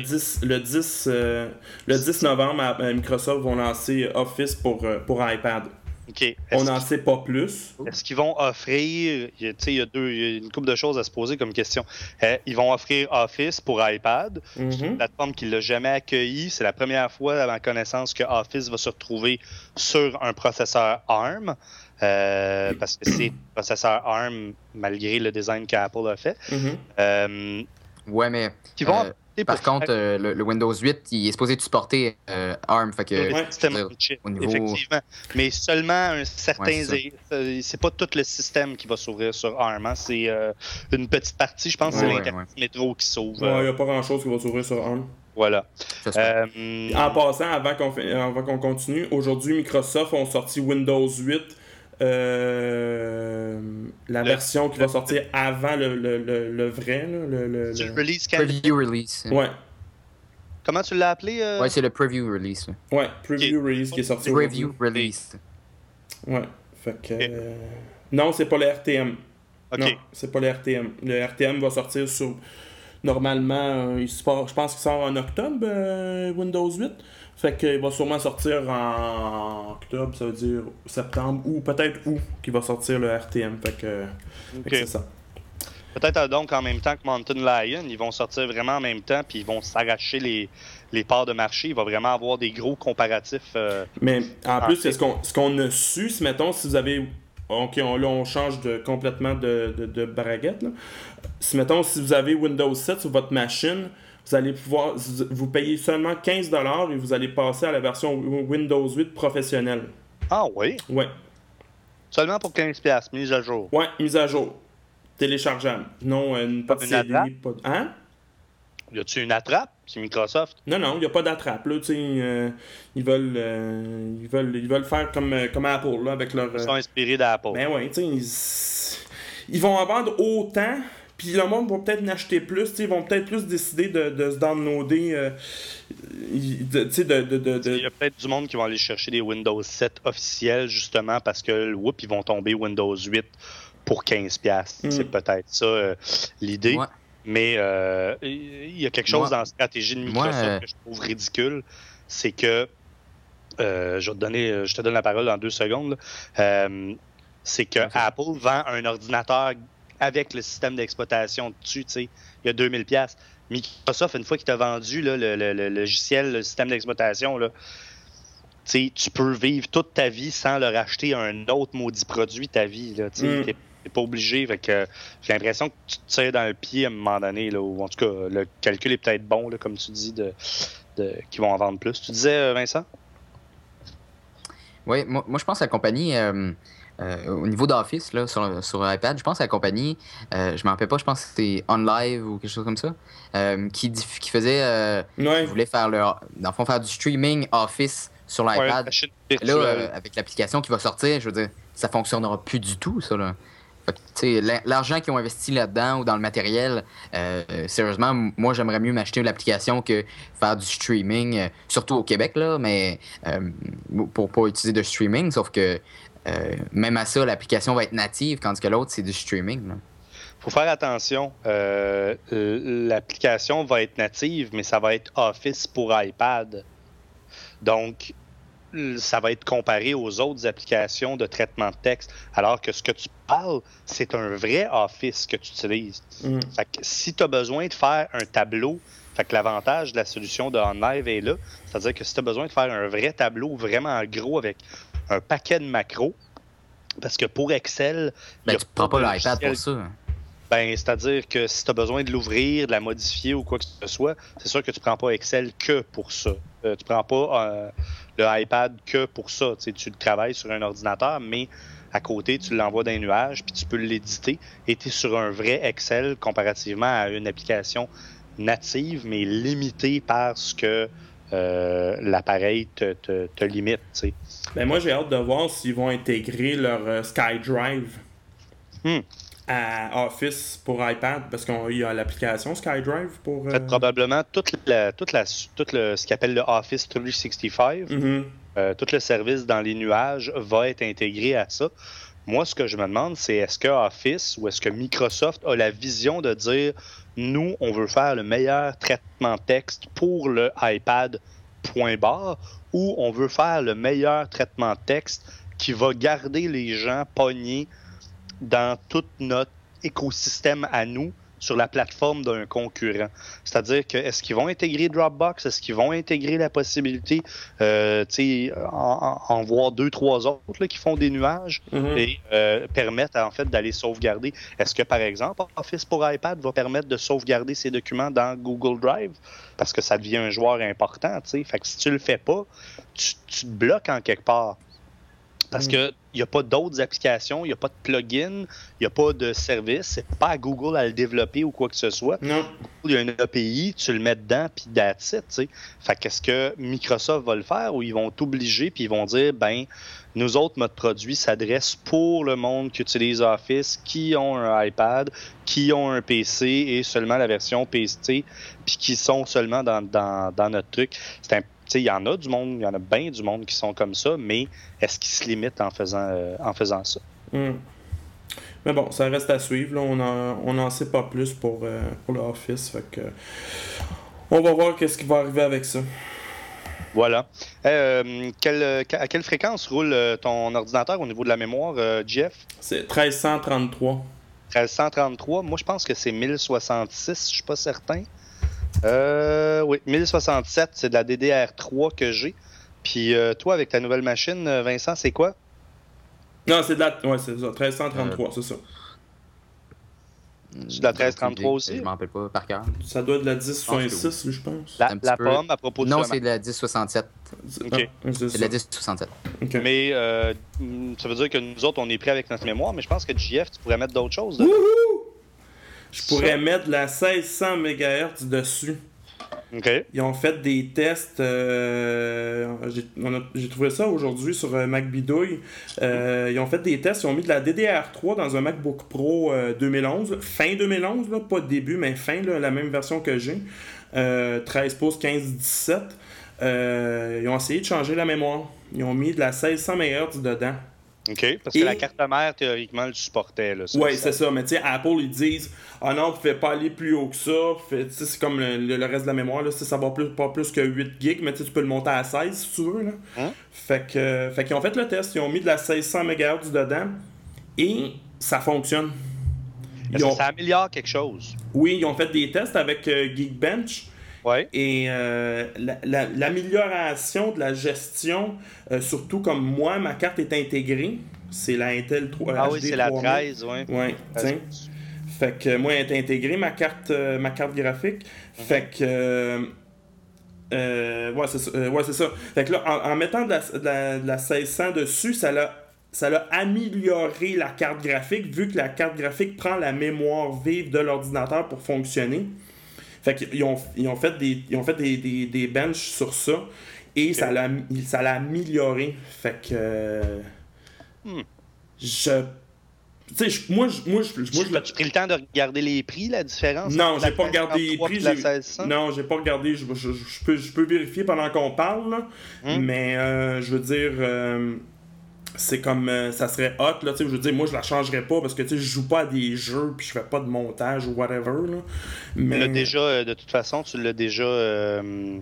10 novembre, Microsoft vont lancer Office pour iPad. OK. On n'en sait pas plus. Est-ce qu'ils vont offrir... Il y a une couple de choses à se poser comme question. Ils vont offrir Office pour iPad. C'est une plateforme qui ne l'a jamais accueilli. C'est la première fois, à ma connaissance, que Office va se retrouver sur un processeur ARM. Parce que c'est un processeur ARM, malgré le design qu'Apple a fait. Ouais, mais... Par contre, le Windows 8, il est supposé supporter ARM. Fait que, effectivement. Mais seulement un certain... C'est pas tout le système qui va s'ouvrir sur ARM. Hein. C'est une petite partie, je pense, c'est l'Internet métro qui s'ouvre. Ouais, il n'y a pas grand-chose qui va s'ouvrir sur ARM. Voilà. En passant, avant qu'on continue, aujourd'hui, Microsoft ont sorti Windows 8... la version qui va sortir avant le vrai. Le release Preview release. Ouais. Comment tu l'as appelé? Ouais, c'est le Preview release. Ouais, Preview release qui est sorti Preview release. Ouais. Fait que... Non, c'est pas le RTM. Okay. Non, c'est pas le RTM. Le RTM va sortir sur... Normalement, je pense qu'il sort en octobre, Windows 8. Fait qu'il va sûrement sortir en octobre, ça veut dire septembre, ou peut-être août, qu'il va sortir le RTM. Fait que c'est ça. Peut-être donc en même temps que Mountain Lion, ils vont sortir vraiment en même temps, puis ils vont s'arracher les parts de marché. Il va vraiment avoir des gros comparatifs. Mais en plus, ce qu'on a su, mettons, si vous avez... OK, là, on change complètement de braguette. Là. Si vous avez Windows 7 sur votre machine, vous allez pouvoir vous payer seulement 15$ et vous allez passer à la version Windows 8 professionnelle. Ah oui? Ouais. Seulement pour 15$, mise à jour. Ouais, mise à jour. Téléchargeable. Non, pas de CD. Pas de... Hein? Y a-tu une attrape? C'est Microsoft? Non, il n'y a pas d'attrape. Là, ils veulent faire comme Apple là, avec leur. Ils sont inspirés d'Apple. Ben ouais, ils vont en vendre autant, puis le monde va peut-être en acheter plus. Ils vont peut-être plus décider de se downloader. Il y a peut-être du monde qui vont aller chercher des Windows 7 officiels justement parce que ils vont tomber Windows 8 pour 15$. C'est peut-être ça l'idée. Ouais. Mais il y a quelque chose dans la stratégie de Microsoft que je trouve ridicule. C'est que je te donne la parole dans 2 secondes. C'est que Apple vend un ordinateur avec le système d'exploitation dessus. Il y a 2000$. Microsoft, une fois qu'il t'a vendu là, le logiciel, le système d'exploitation, là, tu peux vivre toute ta vie sans leur acheter un autre maudit produit ta vie. T'es pas obligé. Fait que, j'ai l'impression que tu te tires dans le pied à un moment donné. Là, ou en tout cas, le calcul est peut-être bon, là, comme tu dis, qu'ils vont en vendre plus. Tu disais, Vincent? Oui, moi je pense à la compagnie... au niveau d'Office, là, sur iPad, je pense à la compagnie, je m'en rappelle pas, je pense que c'était OnLive ou quelque chose comme ça, qui faisait, qui voulait faire dans le fond, faire du streaming Office sur l'iPad. Là, avec l'application qui va sortir, je veux dire, ça fonctionnera plus du tout, ça, là. Fait que, l'argent qu'ils ont investi là-dedans ou dans le matériel, sérieusement, moi, j'aimerais mieux m'acheter l'application que faire du streaming, surtout au Québec, là, mais pour pas utiliser de streaming, sauf que même à ça, l'application va être native, tandis que l'autre, c'est du streaming. Il faut faire attention. L'application va être native, mais ça va être Office pour iPad. Donc, ça va être comparé aux autres applications de traitement de texte. Alors que ce que tu parles, c'est un vrai Office que tu utilises. Fait que si tu as besoin de faire un tableau, fait que l'avantage de la solution de OnLive est là. C'est-à-dire que si tu as besoin de faire un vrai tableau vraiment gros avec un paquet de macros, parce que pour Excel... tu ne prends pas l'iPad pour ça. C'est-à-dire que si tu as besoin de l'ouvrir, de la modifier ou quoi que ce soit, c'est sûr que tu ne prends pas Excel que pour ça. Tu ne prends pas le iPad que pour ça. Tu le travailles sur un ordinateur, mais à côté, tu l'envoies dans un nuage, puis tu peux l'éditer, et tu es sur un vrai Excel comparativement à une application native, mais limitée par ce que l'appareil te limite. T'sais. Ben moi, j'ai hâte de voir s'ils vont intégrer leur SkyDrive à Office pour iPad, parce qu'il y a l'application SkyDrive pour... probablement tout ce qu'ils appelle le Office 365, tout le service dans les nuages va être intégré à ça. Moi, ce que je me demande, c'est est-ce que Office ou est-ce que Microsoft a la vision de dire nous, on veut faire le meilleur traitement de texte pour le iPad, point barre, ou on veut faire le meilleur traitement de texte qui va garder les gens pognés dans tout notre écosystème à nous sur la plateforme d'un concurrent. C'est-à-dire que est-ce qu'ils vont intégrer Dropbox? Est-ce qu'ils vont intégrer la possibilité en voir 2-3 autres là, qui font des nuages et permettent en fait d'aller sauvegarder? Est-ce que par exemple Office pour iPad va permettre de sauvegarder ses documents dans Google Drive? Parce que ça devient un joueur important. Fait que si tu le fais pas, tu te bloques en quelque part. Parce qu'il n'y a pas d'autres applications, il n'y a pas de plugin, il n'y a pas de service. C'est pas à Google à le développer ou quoi que ce soit. Non. Il y a une API, tu le mets dedans, puis that's it, t'sais. Fait qu'est-ce que Microsoft va le faire ou ils vont t'obliger, puis ils vont dire, nous autres, notre produit s'adresse pour le monde qui utilise Office, qui ont un iPad, qui ont un PC et seulement la version PC, puis qui sont seulement dans notre truc. Il y en a du monde, il y en a bien du monde qui sont comme ça, mais est-ce qu'ils se limitent en faisant ça? Mais bon, ça reste à suivre. Là. On n'en sait pas plus pour l'Office. Fait que on va voir qu'est-ce qui va arriver avec ça. Voilà. À quelle fréquence roule ton ordinateur au niveau de la mémoire, Jeff? C'est 1333. 1333. Moi, je pense que c'est 1066, je suis pas certain. Oui, 1067, c'est de la DDR3 que j'ai. Puis toi, avec ta nouvelle machine, Vincent, c'est quoi? Non, c'est de la... Ouais, c'est ça, 1333, c'est ça. C'est de la 1333 aussi? Je m'en rappelle pas par cœur. Ça doit être de la 1066, je pense. La pomme, à propos de non, ça. c'est de la 1067. OK. C'est de la 1067. Okay. Mais ça veut dire que nous autres, on est prêts avec notre mémoire, mais je pense que JF, tu pourrais mettre d'autres choses. Là. Je pourrais mettre de la 1600 MHz dessus. OK. Ils ont fait des tests. J'ai trouvé ça aujourd'hui sur MacBidouille. Ils ont fait des tests. Ils ont mis de la DDR3 dans un MacBook Pro 2011. Fin 2011, là, pas début, mais fin, là, la même version que j'ai. 13 pouces, 15-17. Ils ont essayé de changer la mémoire. Ils ont mis de la 1600 MHz dedans. OK. Parce que la carte mère, théoriquement, le supportait. Oui, c'est ça. Mais tu sais, Apple, ils disent ah non, vous ne pouvez pas aller plus haut que ça. C'est comme le reste de la mémoire. Là, ça va pas plus que 8 gigs, mais tu peux le monter à 16 si tu veux. Là. Fait qu'ils ont fait le test. Ils ont mis de la 1600 MHz dedans et ça fonctionne. Est-ce que ça améliore quelque chose? Oui, ils ont fait des tests avec Geekbench. Ouais. Et l'amélioration de la gestion, surtout comme moi, ma carte est intégrée. C'est la Intel 3. Ah oui, c'est la 13, oui. Oui, tiens. Fait que moi, elle est intégrée, ma carte graphique. Fait que. Ouais, c'est ça. Fait que là, en mettant de la 1600 dessus, ça l'a amélioré la carte graphique, vu que la carte graphique prend la mémoire vive de l'ordinateur pour fonctionner. Fait qu'ils ont fait des benches sur ça et ça l'a amélioré. Fait que As-tu pris le temps de regarder les prix, la différence? Non, j'ai pas regardé les prix. Non, j'ai pas regardé. Je peux vérifier pendant qu'on parle, là. Mais je veux dire, c'est comme ça serait hot, là, je veux dire, moi je la changerais pas parce que je joue pas à des jeux puis je fais pas de montage ou whatever, là. Mais... de toute façon, tu l'as déjà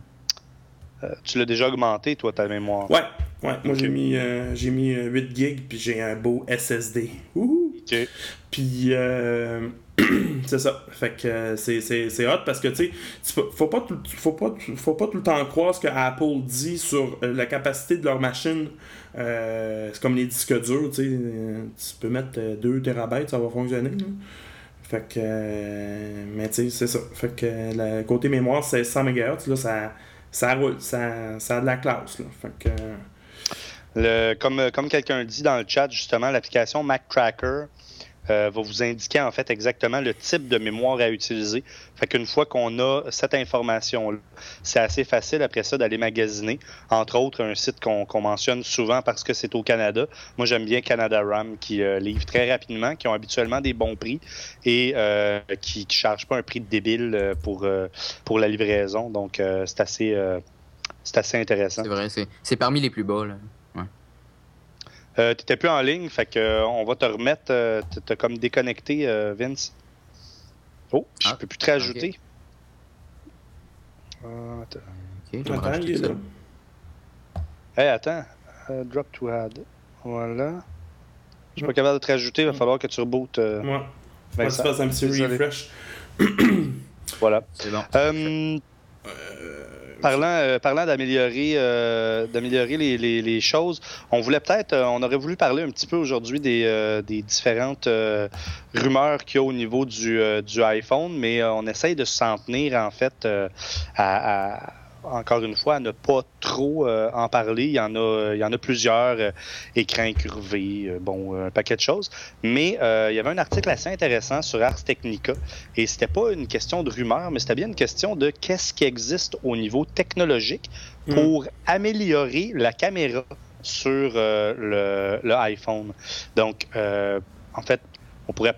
augmenté, toi, ta mémoire. Ouais, moi j'ai mis 8 gigs puis j'ai un beau SSD. OK. Puis c'est ça. Fait que c'est hot parce que faut pas tout le temps croire ce que Apple dit sur la capacité de leur machine. C'est comme les disques durs, tu peux mettre 2 TB, ça va fonctionner. Là. Fait que mais tu sais, c'est ça. Fait que le côté mémoire, c'est 100 MHz, là, ça roule, ça a de la classe, là. Fait que comme quelqu'un dit dans le chat, justement, l'application Mac Tracker va vous indiquer en fait exactement le type de mémoire à utiliser. Fait qu'une fois qu'on a cette information-là, c'est assez facile après ça d'aller magasiner. Entre autres, un site qu'on mentionne souvent parce que c'est au Canada. Moi, j'aime bien Canada RAM qui livre très rapidement, qui ont habituellement des bons prix et qui ne chargent pas un prix de débile pour la livraison. Donc, c'est assez intéressant. C'est vrai, c'est parmi les plus bas, là. T'étais plus en ligne, fait que on va te remettre. T'as comme déconnecté, Vince. Oh, je peux plus te rajouter. Okay, attends, il est là. Hey, attends. Drop to add. Voilà. Je suis pas capable de te rajouter, il va falloir que tu rebootes. Ouais. Tu fasses un petit refresh. Voilà. C'est bon. Parlant d'améliorer les choses, on aurait voulu parler un petit peu aujourd'hui des différentes rumeurs qu'il y a au niveau du iPhone, mais on essaye de s'en tenir en fait encore une fois, à ne pas trop en parler. Il y en a plusieurs, écrans incurvés, un paquet de choses. Mais il y avait un article assez intéressant sur Ars Technica. Et c'était pas une question de rumeur, mais c'était bien une question de qu'est-ce qui existe au niveau technologique pour améliorer la caméra sur le iPhone. Donc, en fait, on pourrait...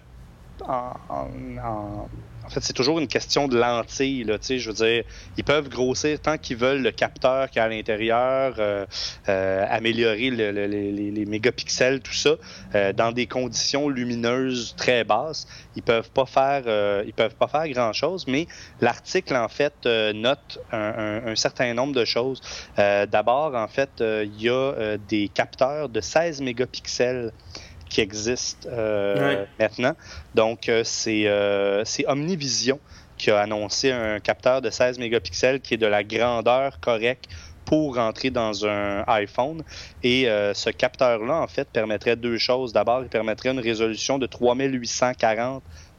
En fait, c'est toujours une question de lentilles, là, tu sais, je veux dire, ils peuvent grossir tant qu'ils veulent le capteur qui est à l'intérieur, améliorer les mégapixels, tout ça, dans des conditions lumineuses très basses. Ils peuvent pas faire grand-chose, mais l'article, en fait, note un certain nombre de choses. D'abord, en fait, il y a des capteurs de 16 mégapixels qui existe maintenant. Donc, c'est Omnivision qui a annoncé un capteur de 16 mégapixels qui est de la grandeur correcte pour rentrer dans un iPhone. Et ce capteur-là, en fait, permettrait deux choses. D'abord, il permettrait une résolution de 3840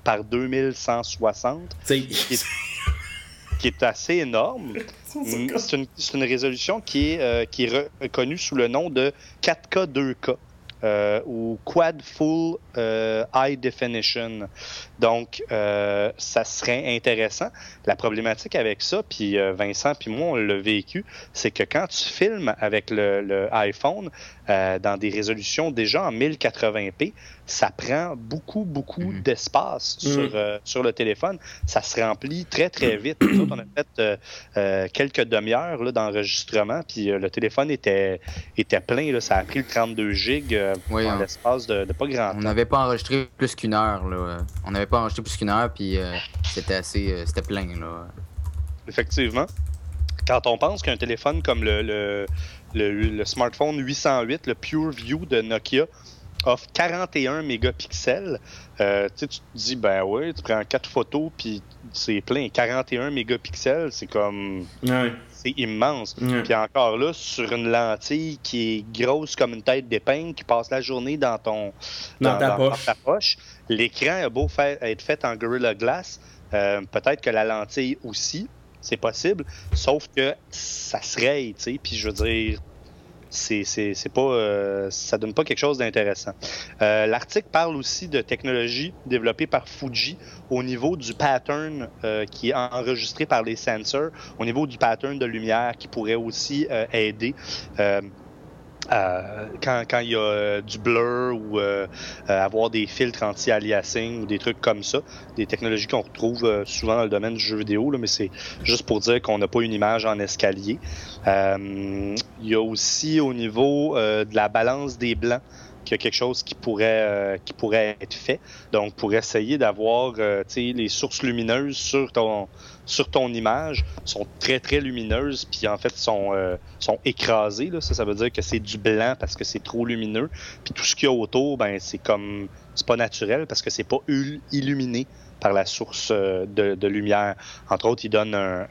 par 2160, qui est assez énorme. C'est une résolution qui est reconnue sous le nom de 4K 2K. Ou Quad Full High Definition. Donc, ça serait intéressant. La problématique avec ça, puis Vincent puis moi, on l'a vécu, c'est que quand tu filmes avec le iPhone dans des résolutions déjà en 1080p, ça prend beaucoup d'espace sur le téléphone. Ça se remplit très, très vite. Nous autres, on a fait quelques demi-heures là, d'enregistrement, puis le téléphone était plein. Là. Ça a pris le 32 gigs en l'espace de pas grand temps. On n'avait pas enregistré plus qu'une heure. Là. On n'avait pas enregistré plus qu'une heure, puis c'était c'était plein. Là. Effectivement. Quand on pense qu'un téléphone comme le smartphone 808, le PureView de Nokia, offre 41 mégapixels. Tu te dis, ben ouais, tu prends 4 photos, puis c'est plein. 41 mégapixels, c'est comme... Ouais. C'est immense. Ouais. Puis encore là, sur une lentille qui est grosse comme une tête d'épingle, qui passe la journée dans ta poche. L'écran a beau être fait en Gorilla Glass, peut-être que la lentille aussi, c'est possible, sauf que ça se raye, tu sais, puis je veux dire... C'est pas, ça donne pas quelque chose d'intéressant. L'article parle aussi de technologie développée par Fuji au niveau du pattern qui est enregistré par les sensors, au niveau du pattern de lumière qui pourrait aussi aider. Quand il y a du blur ou avoir des filtres anti-aliasing ou des trucs comme ça, des technologies qu'on retrouve souvent dans le domaine du jeu vidéo, là, mais c'est juste pour dire qu'on n'a pas une image en escalier. Il y a aussi au niveau de la balance des blancs qu'il y a quelque chose qui pourrait être fait. Donc, pour essayer d'avoir les sources lumineuses sur ton image, sont très, très lumineuses, puis en fait, sont écrasées. Là. Ça veut dire que c'est du blanc parce que c'est trop lumineux. Puis tout ce qu'il y a autour, ben c'est pas naturel parce que c'est pas illuminé par la source de lumière. Entre autres, il donne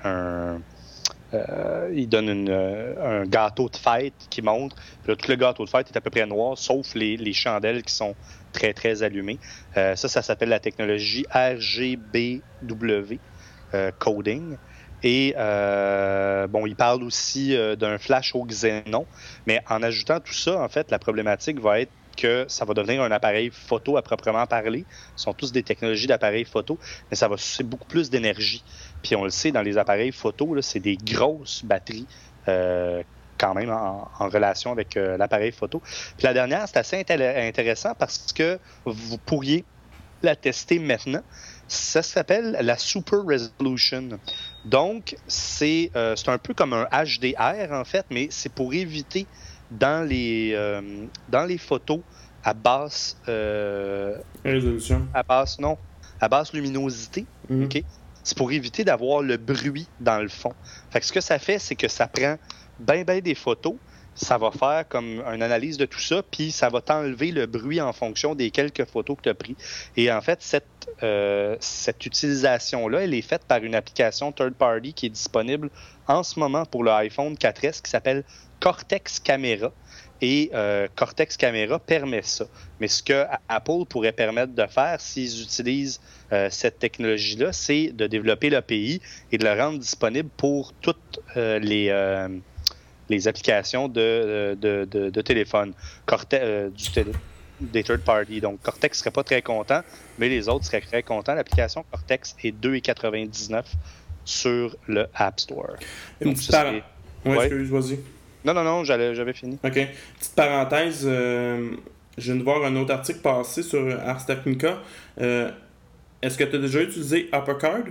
un gâteau de fête qui montre. Puis là, tout le gâteau de fête est à peu près noir, sauf les chandelles qui sont très, très allumées. Ça s'appelle la technologie RGBW coding. Et il parle aussi d'un flash au xénon. Mais en ajoutant tout ça, en fait, la problématique va être que ça va devenir un appareil photo à proprement parler. Ce sont tous des technologies d'appareil photo, mais ça va susciter beaucoup plus d'énergie. Puis on le sait, dans les appareils photo, là, c'est des grosses batteries quand même en relation avec l'appareil photo. Puis la dernière, c'est assez intéressant parce que vous pourriez la tester maintenant. Ça s'appelle la Super Resolution. Donc, c'est un peu comme un HDR, en fait, mais c'est pour éviter dans les photos à basse résolution. À basse luminosité. Mm-hmm. OK? C'est pour éviter d'avoir le bruit dans le fond. Fait que ce que ça fait, c'est que ça prend bien des photos, ça va faire comme une analyse de tout ça, puis ça va t'enlever le bruit en fonction des quelques photos que tu as prises. Et en fait, cette utilisation-là, elle est faite par une application third-party qui est disponible en ce moment pour le iPhone 4S qui s'appelle Cortex Camera. Et Cortex Camera permet ça. Mais ce que Apple pourrait permettre de faire s'ils utilisent cette technologie-là, c'est de développer l'API et de le rendre disponible pour toutes les applications de téléphone des third party. Donc, Cortex serait pas très content, mais les autres seraient très contents. L'application Cortex est 2,99 sur le App Store. Une petite parenthèse. Ouais, excuse, vas-y. Non, j'avais fini. OK. Petite parenthèse, je viens de voir un autre article passer sur Ars Technica. Est-ce que tu as déjà utilisé HyperCard?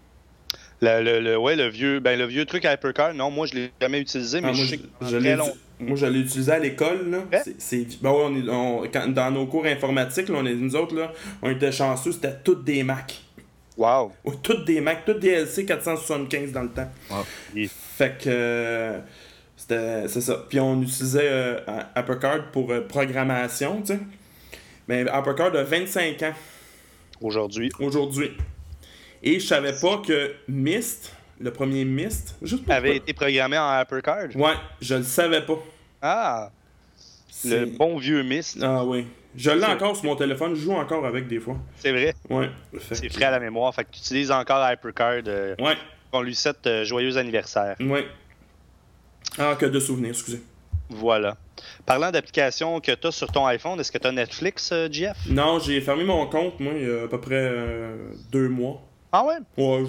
Le vieux truc à HyperCard, non, moi je l'ai jamais utilisé, mais moi je l'ai utilisé à l'école. Là. Dans nos cours informatiques, là, nous autres, là, on était chanceux, c'était toutes des Mac. Wow! Toutes des Mac, toutes des LC 475 dans le temps. Wow. Fait que c'est ça. Puis on utilisait HyperCard pour programmation, tu sais. Mais HyperCard a 25 ans. Aujourd'hui. Et je savais pas que Myst, le premier Myst, avait été programmé en HyperCard? Ouais, je le savais pas. Ah! Le bon vieux Myst. Ah oui. Je l'ai encore sur mon téléphone, je joue encore avec des fois. C'est vrai. Ouais. C'est frais à la mémoire. Fait que tu utilises encore HyperCard. Ouais. On lui souhaite joyeux anniversaire. Ouais. Ah, que de souvenirs, excusez. Voilà. Parlant d'applications que tu as sur ton iPhone, est-ce que tu as Netflix, JF? Non, j'ai fermé mon compte, moi, il y a à peu près 2 mois. Ah ouais? Ouais,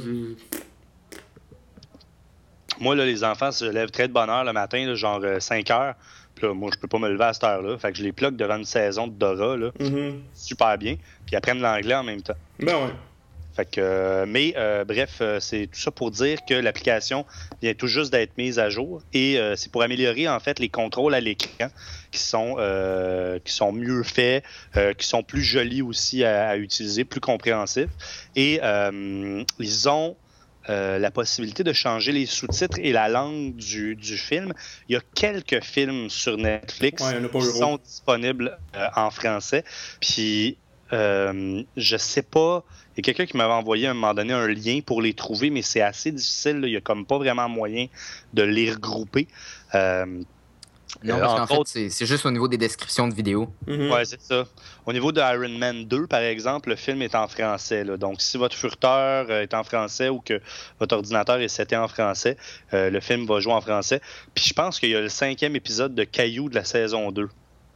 Moi, là, les enfants se lèvent très de bonne heure le matin, là, genre 5 heures. Puis là, moi, je peux pas me lever à cette heure-là. Fait que je les plug devant une saison de Dora, là. Super bien. Puis ils apprennent l'anglais en même temps. Ben ouais. Fait que, bref, c'est tout ça pour dire que l'application vient tout juste d'être mise à jour et c'est pour améliorer en fait les contrôles à l'écran qui sont mieux faits, qui sont plus jolis aussi à utiliser, plus compréhensifs. Et ils ont la possibilité de changer les sous-titres et la langue du film. Il y a quelques films sur Netflix qui sont disponibles en français. Puis, je sais pas... Il y a quelqu'un qui m'avait envoyé à un moment donné un lien pour les trouver, mais c'est assez difficile. Là. Il n'y a comme pas vraiment moyen de les regrouper. Non, parce qu'en fait, c'est juste au niveau des descriptions de vidéos. Ouais, c'est ça. Au niveau de Iron Man 2, par exemple, le film est en français. Là. Donc, si votre furteur est en français ou que votre ordinateur est seté en français, le film va jouer en français. Puis je pense qu'il y a le 5e épisode de Caillou de la saison 2.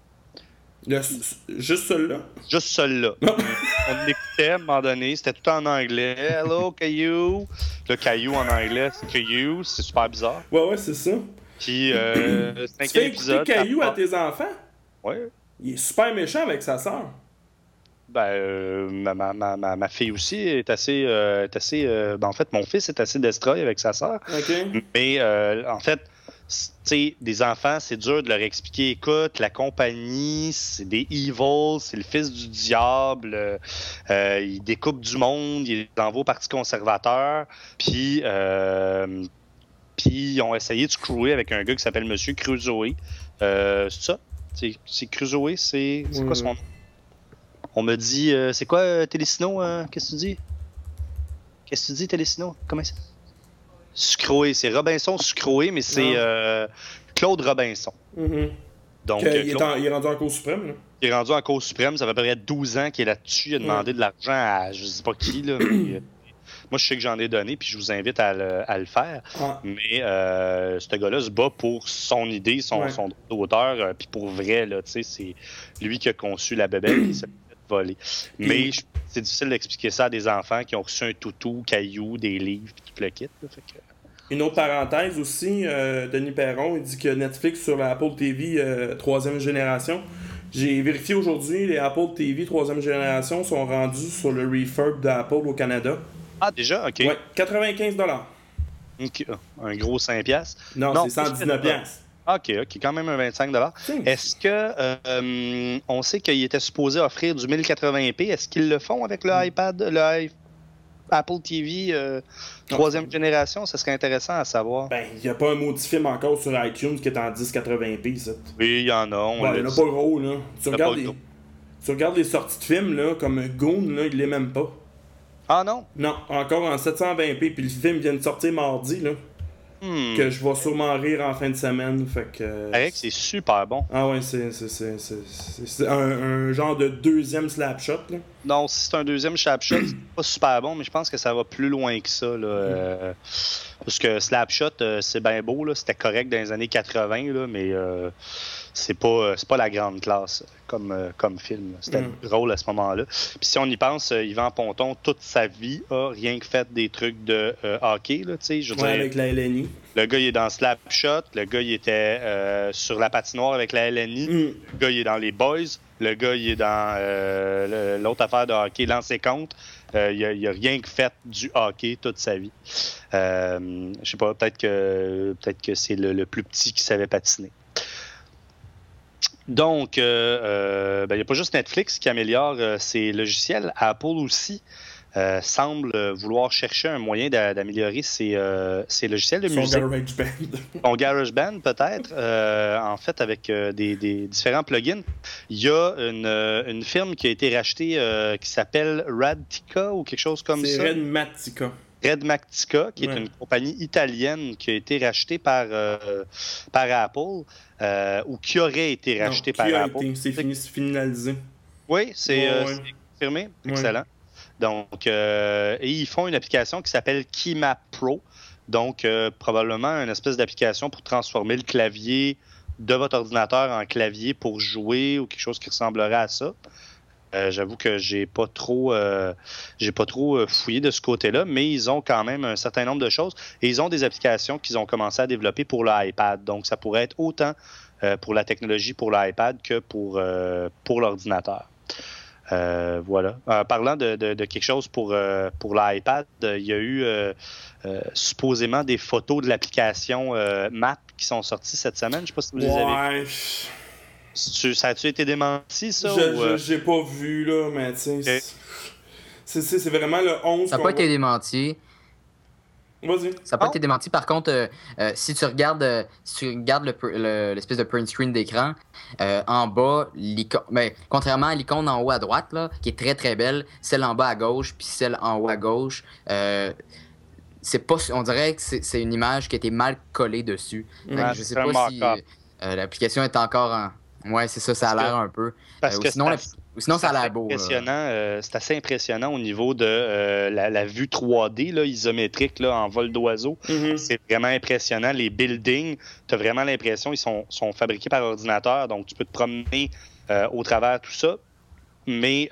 Juste celui-là? Juste celui-là. On l'écoutait à un moment donné, c'était tout en anglais. Hello, Caillou. Le Caillou en anglais, c'est Caillou, c'est super bizarre. Ouais, c'est ça. Puis, tu fais écouter Caillou à tes enfants? Ouais. Il est super méchant avec sa sœur. Ben, ma fille aussi est assez. Ben, en fait, mon fils est assez destroy avec sa sœur. OK. Mais, en fait, tu sais, des enfants, c'est dur de leur expliquer. Écoute, la compagnie, c'est des evils, c'est le fils du diable. Il découpe du monde, il envoie au Parti conservateur. Puis, ils ont essayé de screwer avec un gars qui s'appelle Monsieur Crusoe. C'est ça? C'est Crusoe, c'est quoi son nom? On me dit, c'est quoi Télésino? Qu'est-ce que tu dis? Qu'est-ce que tu dis, Télésino? Comment ça? Sucroé, c'est Robinson Sucroé, mais c'est Claude Robinson. Donc, il est rendu en Cour suprême, là. Il est rendu en Cour suprême, ça fait à peu près 12 ans qu'il est là-dessus. Il a demandé de l'argent à je sais pas qui, là. Mais, moi, je sais que j'en ai donné, puis je vous invite à le faire. Mais ce gars-là se bat pour son idée, son droit d'auteur, puis pour vrai, là, tu sais, c'est lui qui a conçu la bébelle qui s'est fait voler. Mais c'est difficile d'expliquer ça à des enfants qui ont reçu un toutou, caillou, des livres, puis tout le kit. Là, fait que... Une autre parenthèse aussi, Denis Perron, il dit que Netflix sur la Apple TV 3e génération. J'ai vérifié aujourd'hui, les Apple TV 3e génération sont rendus sur le refurb d'Apple au Canada. Ah, déjà? OK. Ouais, 95 $. Okay. Un gros 5$? Non, c'est 119$. OK, quand même un 25$. Est-ce que on sait qu'il était supposé offrir du 1080p? Est-ce qu'ils le font avec le iPad, Apple TV 3e génération? Ça serait intéressant à savoir. Ben, il n'y a pas un maudit film encore sur iTunes qui est en 1080p, ça. Oui, il y en a. Il n'y en a pas gros, là. Tu regardes les sorties de films, là, comme Goon, là, il l'est même pas. Ah non? Non, encore en 720p, puis le film vient de sortir mardi, là. Que je vais sûrement rire en fin de semaine, fait que... Avec, c'est super bon. Ah ouais, c'est un genre de deuxième slapshot, là. Non, si c'est un deuxième slapshot, c'est pas super bon, mais je pense que ça va plus loin que ça, là. Parce que slapshot, c'est bien beau, là. C'était correct dans les années 80, là, mais... c'est pas la grande classe comme film. C'était drôle à ce moment-là. Puis si on y pense, Yvan Ponton, toute sa vie, a rien que fait des trucs de hockey. Là, je veux dire, avec la LNI. Le gars, il est dans Slapshot. Le gars, il était sur la patinoire avec la LNI. Le gars, il est dans les Boys. Le gars, il est dans l'autre affaire de hockey, lancer compte. Il a rien que fait du hockey toute sa vie. Je sais pas, peut-être que c'est le plus petit qui savait patiner. Donc, il n'y a pas juste Netflix qui améliore ses logiciels. Apple aussi semble vouloir chercher un moyen d'améliorer ses logiciels de musique. Son GarageBand, peut-être. En fait, avec des différents plugins. Il y a une firme qui a été rachetée qui s'appelle Radtica ou quelque chose comme ça. C'est Redmatica. Redmactica, qui est une compagnie italienne qui a été rachetée par Apple, ou qui aurait été rachetée par Apple. C'est finalisé. Oui, c'est confirmé. Excellent. Donc, et ils font une application qui s'appelle Keymap Pro. Donc, probablement une espèce d'application pour transformer le clavier de votre ordinateur en clavier pour jouer ou quelque chose qui ressemblerait à ça. J'avoue que j'ai pas trop fouillé de ce côté-là, mais ils ont quand même un certain nombre de choses et ils ont des applications qu'ils ont commencé à développer pour l'iPad. Donc, ça pourrait être autant pour la technologie pour l'iPad que pour l'ordinateur. Voilà. Parlant de quelque chose pour l'iPad, il y a eu supposément des photos de l'application Map qui sont sorties cette semaine. Je sais pas si vous les avez vues. Ça a-tu été démenti, ça? J'ai pas vu, là, mais tu sais... C'est vraiment le 11... Ça n'a pas été démenti. Vas-y. Ça n'a pas été démenti. Par contre, si tu regardes l'espèce de print screen d'écran, en bas, contrairement à l'icône en haut à droite, là, qui est très très belle, celle en bas à gauche, puis celle en haut à gauche, on dirait que c'est une image qui a été mal collée dessus. Je sais pas si l'application est encore en... Ouais, c'est ça, ça a l'air un peu. Parce que sinon, ça a l'air beau. C'est assez impressionnant au niveau de la vue 3D là, isométrique là, en vol d'oiseau. Mm-hmm. C'est vraiment impressionnant. Les buildings, tu as vraiment l'impression qu'ils sont fabriqués par ordinateur. Donc, tu peux te promener au travers de tout ça. Mais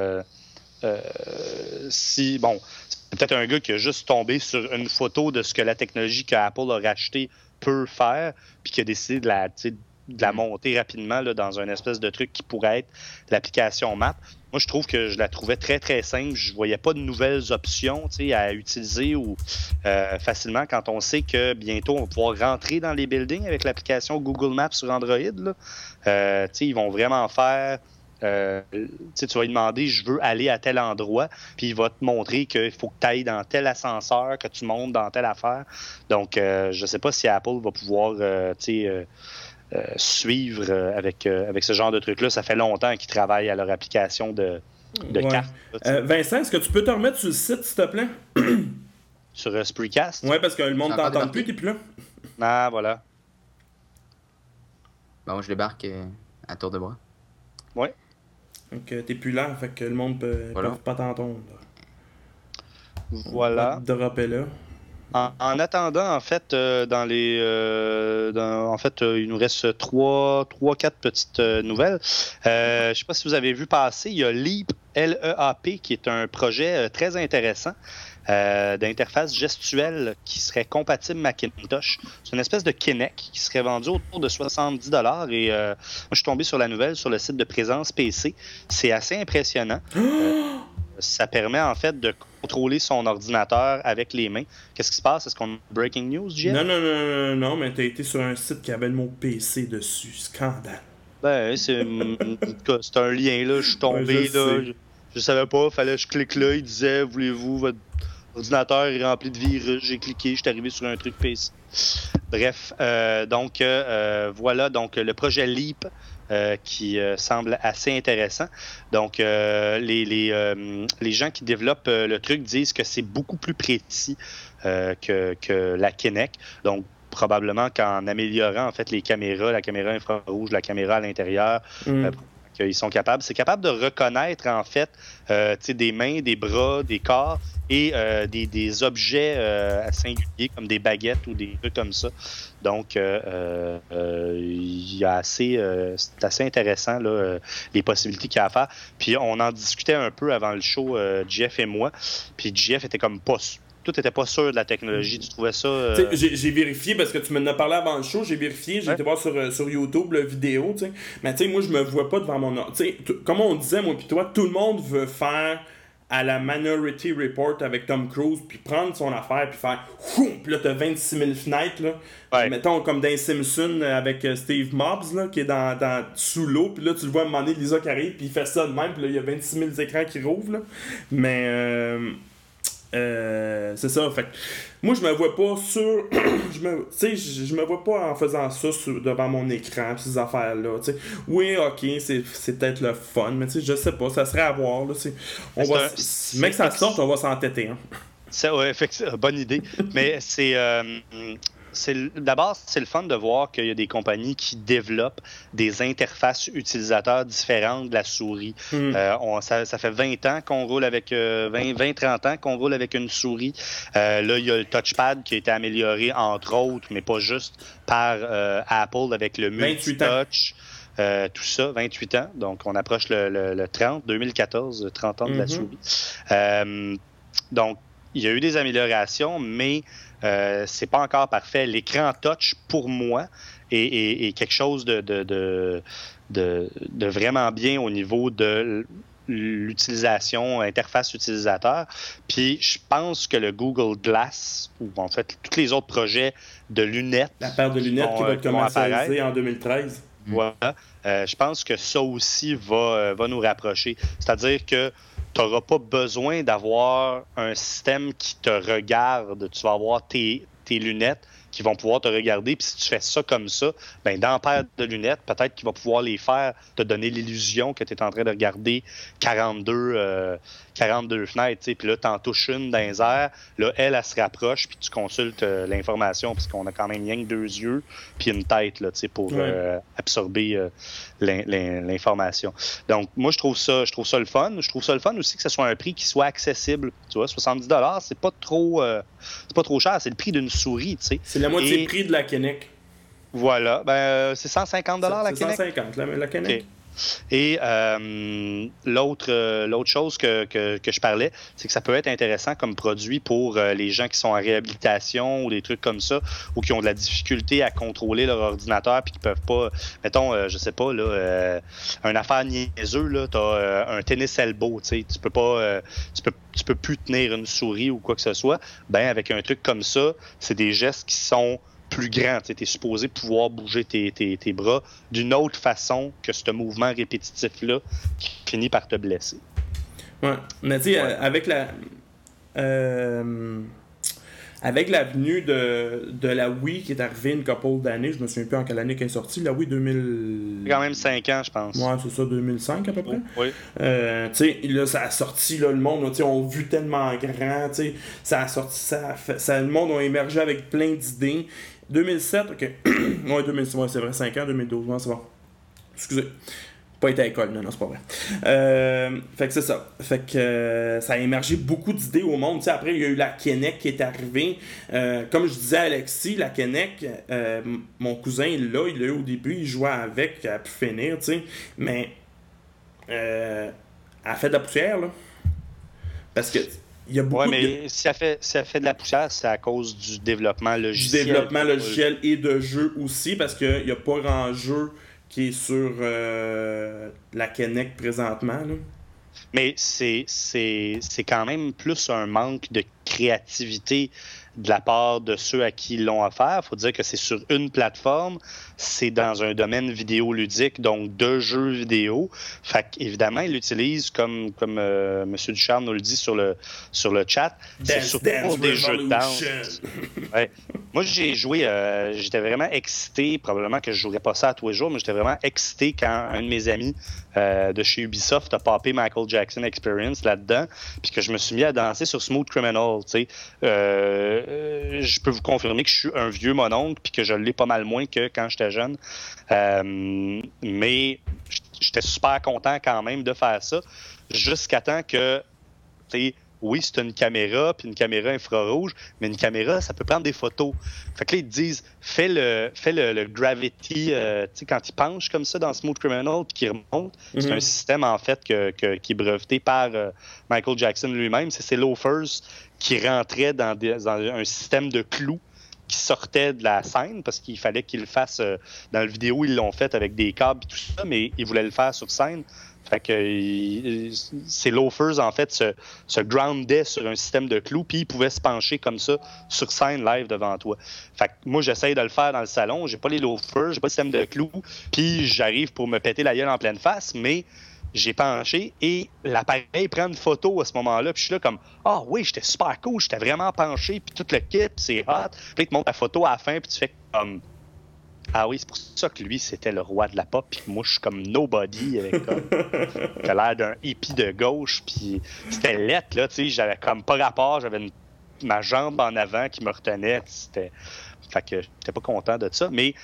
c'est peut-être un gars qui a juste tombé sur une photo de ce que la technologie qu'Apple a racheté peut faire, puis qui a décidé de la monter rapidement là, dans un espèce de truc qui pourrait être l'application Map. Moi, je trouve que je la trouvais très, très simple. Je voyais pas de nouvelles options à utiliser ou facilement quand on sait que bientôt, on va pouvoir rentrer dans les buildings avec l'application Google Maps sur Android. Là. Ils vont vraiment faire... tu vas lui demander « je veux aller à tel endroit », puis il va te montrer qu'il faut que tu ailles dans tel ascenseur, que tu montes dans telle affaire. Donc, je sais pas si Apple va pouvoir... suivre avec ce genre de truc-là. Ça fait longtemps qu'ils travaillent à leur application de cartes. Vincent, est-ce que tu peux te remettre sur le site, s'il te plaît? Sur Spreecast? Oui, parce que le monde t'entend plus, t'es plus là. Ah, voilà. Bon, je débarque à tour de bras. Oui. Donc, t'es plus là, fait que le monde peut pas t'entendre. Voilà. On va te dropper là. En attendant, en fait, il nous reste 3-4 petites nouvelles. Je ne sais pas si vous avez vu passer, il y a Leap, L-E-A-P, qui est un projet très intéressant d'interface gestuelle qui serait compatible Macintosh. C'est une espèce de Kinect qui serait vendu autour de 70 $. Et moi, je suis tombé sur la nouvelle sur le site de Présence PC. C'est assez impressionnant. Ça permet en fait de contrôler son ordinateur avec les mains. Qu'est-ce qui se passe? Est-ce qu'on a breaking news, Jeff? Non, mais t'as été sur un site qui avait le mot PC dessus. Scandale. Ben, c'est un lien, là. Je suis tombé, là. Je savais pas, fallait que je clique là. Il disait, voulez-vous, votre ordinateur est rempli de virus. J'ai cliqué, je suis arrivé sur un truc PC. Bref, voilà, donc le projet Leap, qui semble assez intéressant. Donc, les gens qui développent le truc disent que c'est beaucoup plus précis que la Kinect. Donc, probablement qu'en améliorant en fait les caméras, la caméra infrarouge, la caméra à l'intérieur, qu'ils sont capables. C'est capable de reconnaître en fait des mains, des bras, des corps et des objets singuliers comme des baguettes ou des trucs comme ça. Donc, il y a c'est assez intéressant là, les possibilités qu'il y a à faire. Puis on en discutait un peu avant le show, Jeff et moi. Puis Jeff était comme pas tout n'était pas sûr de la technologie. Tu trouvais ça... J'ai vérifié, parce que tu m'en as parlé avant le show, j'ai vérifié, j'ai été voir sur YouTube la vidéo, t'sais. Mais tu sais, moi, je me vois pas devant mon... Comme on disait, moi puis toi, tout le monde veut faire à la Minority Report avec Tom Cruise, puis prendre son affaire, puis faire... Puis là, t'as 26 000 fenêtres, là. Ouais. Mettons, comme dans Simpson avec Steve Mobs, là, qui est sous l'eau, puis là, tu le vois à un moment donné, Lisa qui arrive, puis il fait ça de même, puis là, il y a 26 000 écrans qui rouvrent, là. Mais... c'est ça, fait moi je me vois pas sur je me vois pas en faisant ça devant mon écran pis ces affaires là, t'sais. Oui, ok, c'est peut-être le fun, mais je sais pas, ça serait à voir là, mec, ça sorte, on va s'entêter, hein. Ouais, bonne idée. Mais d'abord, c'est le fun de voir qu'il y a des compagnies qui développent des interfaces utilisateurs différentes de la souris. Ça fait 20 ans qu'on roule avec 20-30 ans qu'on roule avec une souris. Là, il y a le touchpad qui a été amélioré, entre autres, mais pas juste par Apple avec le multi-touch. Tout ça, 28 ans. Donc, on approche le 30, 2014, 30 ans de la souris. Donc, il y a eu des améliorations, mais c'est pas encore parfait. L'écran touch, pour moi, est quelque chose de vraiment bien au niveau de l'utilisation, interface utilisateur. Puis, je pense que le Google Glass, ou en fait, tous les autres projets de lunettes... La paire de lunettes qui va être commercialisée en 2013. Voilà. Je pense que ça aussi va nous rapprocher. C'est-à-dire que tu n'auras pas besoin d'avoir un système qui te regarde. Tu vas avoir tes lunettes qui vont pouvoir te regarder. Puis si tu fais ça comme ça, ben dans la paire de lunettes, peut-être qu'il va pouvoir les faire, te donner l'illusion que tu es en train de regarder 42 fenêtres. T'sais. Puis là, tu en touches une dans les airs. Là, elle se rapproche, puis tu consultes l'information, parce qu'on a quand même rien que 2 yeux, puis une tête là, pour absorber l'information. Donc, moi, je trouve ça le fun. Je trouve ça le fun aussi que ce soit un prix qui soit accessible. Tu vois, 70$, c'est pas trop cher. C'est le prix d'une souris, tu sais. C'est la moitié prix de la Kinect. Voilà. C'est 150$ la Kinect? C'est 150$, la Kinect. Okay. Et l'autre chose que je parlais, c'est que ça peut être intéressant comme produit pour les gens qui sont en réhabilitation ou des trucs comme ça, ou qui ont de la difficulté à contrôler leur ordinateur puis qui peuvent pas, mettons, je sais pas, là, une affaire niaiseux, là, t'as un tennis elbow, tu sais, tu peux plus tenir une souris ou quoi que ce soit. Ben avec un truc comme ça, c'est des gestes qui sont plus grand. Tu es supposé pouvoir bouger tes bras d'une autre façon que ce mouvement répétitif-là qui finit par te blesser. Ouais, mais tu sais, avec la venue de la Wii qui est arrivée une couple d'années, je me souviens plus en quelle année qu'elle est sortie, la Wii 2000... C'est quand même 5 ans, je pense. Ouais, c'est ça, 2005 à peu près. Oui. Tu sais, là, ça a sorti, là, le monde, tu sais, on a vu tellement grand, tu sais, ça a sorti, le monde a émergé avec plein d'idées. 2007, ok. Ouais, 2007, ouais, c'est vrai, 5 ans, 2012, ouais, c'est bon. Excusez. Pas été à l'école, non, c'est pas vrai. Fait que c'est ça. Fait que ça a émergé beaucoup d'idées au monde. T'sais, après, il y a eu la Kinect qui est arrivée. Comme je disais à Alexis, la Kinect, mon cousin, il l'a eu au début, il jouait avec, il a pu finir, tu sais. Mais elle a fait de la poussière, là. Parce que il y a beaucoup mais si elle fait de la poussière, c'est à cause du développement logiciel. Du développement logiciel et de jeu aussi, parce qu'il n'y a pas grand jeu qui est sur la Kinect présentement. Là. Mais c'est quand même plus un manque de créativité de la part de ceux à qui ils l'ont offert. Il faut dire que c'est sur une plateforme, c'est dans un domaine vidéoludique, donc de jeux vidéo. Fait qu'évidemment, ils l'utilisent comme M. Ducharme nous le dit sur le chat. C'est surtout pour des jeux de danse. Ouais. Moi, j'ai joué, j'étais vraiment excité, probablement que je ne jouerais pas ça à tous les jours, mais j'étais vraiment excité quand un de mes amis de chez Ubisoft a popé Michael Jackson Experience là-dedans, puis que je me suis mis à danser sur Smooth Criminal, tu sais. Je peux vous confirmer que je suis un vieux mononcle puis que je l'ai pas mal moins que quand j'étais jeune. Mais j'étais super content quand même de faire ça jusqu'à temps que, tu sais, oui, c'est une caméra, puis une caméra infrarouge, mais une caméra, ça peut prendre des photos. Fait que là, ils te disent, fais le gravity, tu sais, quand il penche comme ça dans Smooth Criminal, puis qu'il remonte. Mm-hmm. C'est un système, en fait, qui est breveté par Michael Jackson lui-même. C'est ses loafers qui rentraient dans un système de clous qui sortait de la scène, parce qu'il fallait qu'ils le fassent dans la vidéo, ils l'ont fait avec des câbles et tout ça, mais ils voulaient le faire sur scène. Fait que ces loafers, en fait, se groundaient sur un système de clous, puis ils pouvaient se pencher comme ça sur scène live devant toi. Fait que moi, j'essaye de le faire dans le salon, j'ai pas les loafers, j'ai pas le système de clous, puis j'arrive pour me péter la gueule en pleine face, mais j'ai penché et l'appareil prend une photo à ce moment-là, puis je suis là comme « Ah oui, j'étais super cool, j'étais vraiment penché, puis tout le kit, puis c'est hot. » Puis il te montre la photo à la fin, puis tu fais comme « Ah oui, c'est pour ça que lui, c'était le roi de la pop, puis moi, je suis comme nobody, avec comme... J'ai l'air d'un hippie de gauche, puis c'était lettre, là, tu sais, j'avais comme pas rapport, j'avais une ma jambe en avant qui me retenait. Fait que j'étais pas content de ça. Mais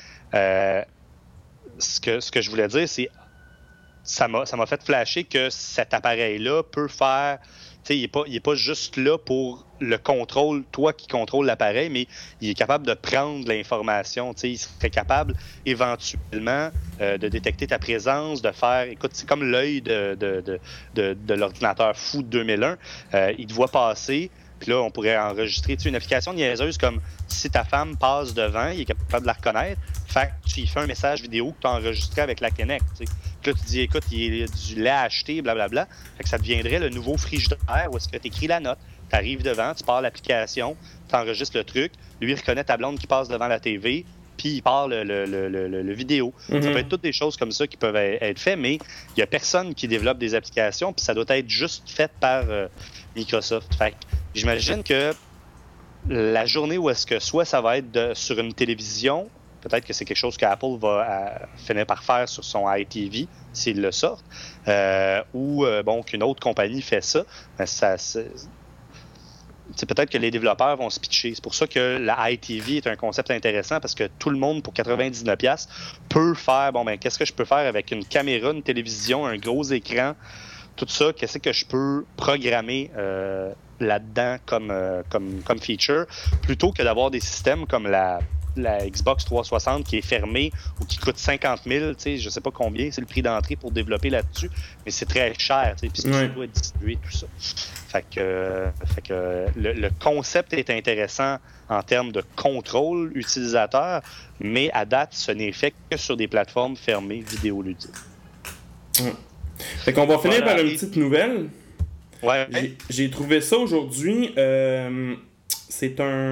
ce que je voulais dire, c'est ça m'a fait flasher que cet appareil-là peut faire... Tu sais, il est pas juste là pour le contrôle, toi qui contrôle l'appareil, mais il est capable de prendre l'information. Tu sais, il serait capable éventuellement de détecter ta présence, de faire... Écoute, c'est comme l'œil de l'ordinateur fou de 2001. Il te voit passer, puis là, on pourrait enregistrer une application niaiseuse comme si ta femme passe devant, il est capable de la reconnaître. Fait que tu lui fais un message vidéo que tu as enregistré avec la Kinect. Puis là, tu dis, écoute, il y a du lait à acheter, blablabla. Fait que ça deviendrait le nouveau frigidaire où est-ce que tu écris la note, tu arrives devant, tu pars l'application, tu enregistres le truc, lui, il reconnaît ta blonde qui passe devant la TV, puis il part le vidéo. Ça peut être toutes des choses comme ça qui peuvent être faites, mais il n'y a personne qui développe des applications, puis ça doit être juste fait par Microsoft. Fait que j'imagine que la journée où est-ce que soit ça va être sur une télévision, peut-être que c'est quelque chose qu'Apple va finir par faire sur son iTV, s'il le sort, ou qu'une autre compagnie fait ça, mais c'est peut-être que les développeurs vont se pitcher. C'est pour ça que la iTV est un concept intéressant, parce que tout le monde, pour 99$, peut faire, qu'est-ce que je peux faire avec une caméra, une télévision, un gros écran, tout ça, qu'est-ce que je peux programmer là-dedans comme feature, plutôt que d'avoir des systèmes comme la Xbox 360 qui est fermée ou qui coûte 50 000, je sais pas combien, c'est le prix d'entrée pour développer là-dessus, mais c'est très cher, puis ça doit distribuer tout ça. Fait que le concept est intéressant en termes de contrôle utilisateur, mais à date, ce n'est fait que sur des plateformes fermées vidéoludiques. Fait qu'on va finir par une petite nouvelle. Ouais. J'ai trouvé ça aujourd'hui. C'est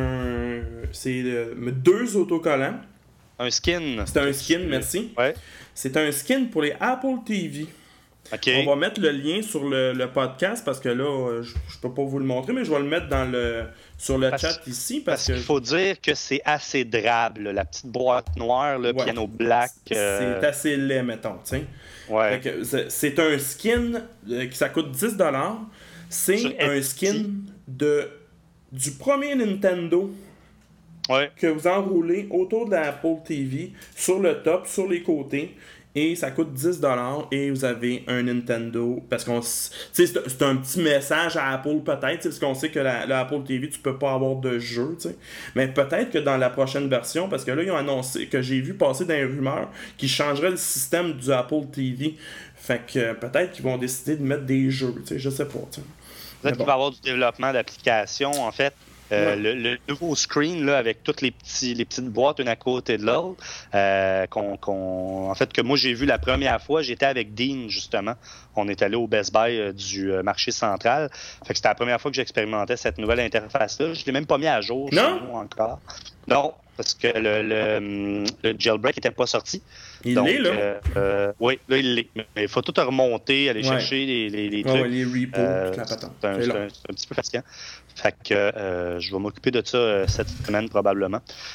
deux autocollants. Un skin. C'est un skin, merci. Ouais. C'est un skin pour les Apple TV. Okay. On va mettre le lien sur le podcast parce que là, je peux pas vous le montrer, mais je vais le mettre sur le chat ici. Parce qu'il faut dire que c'est assez drabe, là, la petite boîte noire, le piano black. C'est assez laid, mettons. Ouais. C'est un skin qui ça coûte 10$. C'est un skin du premier Nintendo que vous enroulez autour de la Apple TV, sur le top, sur les côtés, et ça coûte 10$ et vous avez un Nintendo, parce qu'on c'est un petit message à Apple peut-être, parce qu'on sait que la Apple TV, tu peux pas avoir de jeu, mais peut-être que dans la prochaine version, parce que là, ils ont annoncé, que j'ai vu passer dans les rumeurs, qu'ils changeraient le système du Apple TV, fait que peut-être qu'ils vont décider de mettre des jeux, je sais pas. Peut-être qu'il va y avoir du développement d'applications, en fait. Le nouveau screen là, avec toutes les petites boîtes une à côté de l'autre, en fait, que moi j'ai vu la première fois, j'étais avec Dean justement. On est allé au Best Buy du marché central. Fait que c'était la première fois que j'expérimentais cette nouvelle interface-là. Je l'ai même pas mis à jour chez nous encore. Non, parce que le jailbreak n'était pas sorti. Il l'est, là? Oui, là, il l'est. Mais il faut tout remonter, aller chercher les trucs. Les repos, toute la patente. C'est un petit peu fatigant. Fait que je vais m'occuper de ça cette semaine, probablement.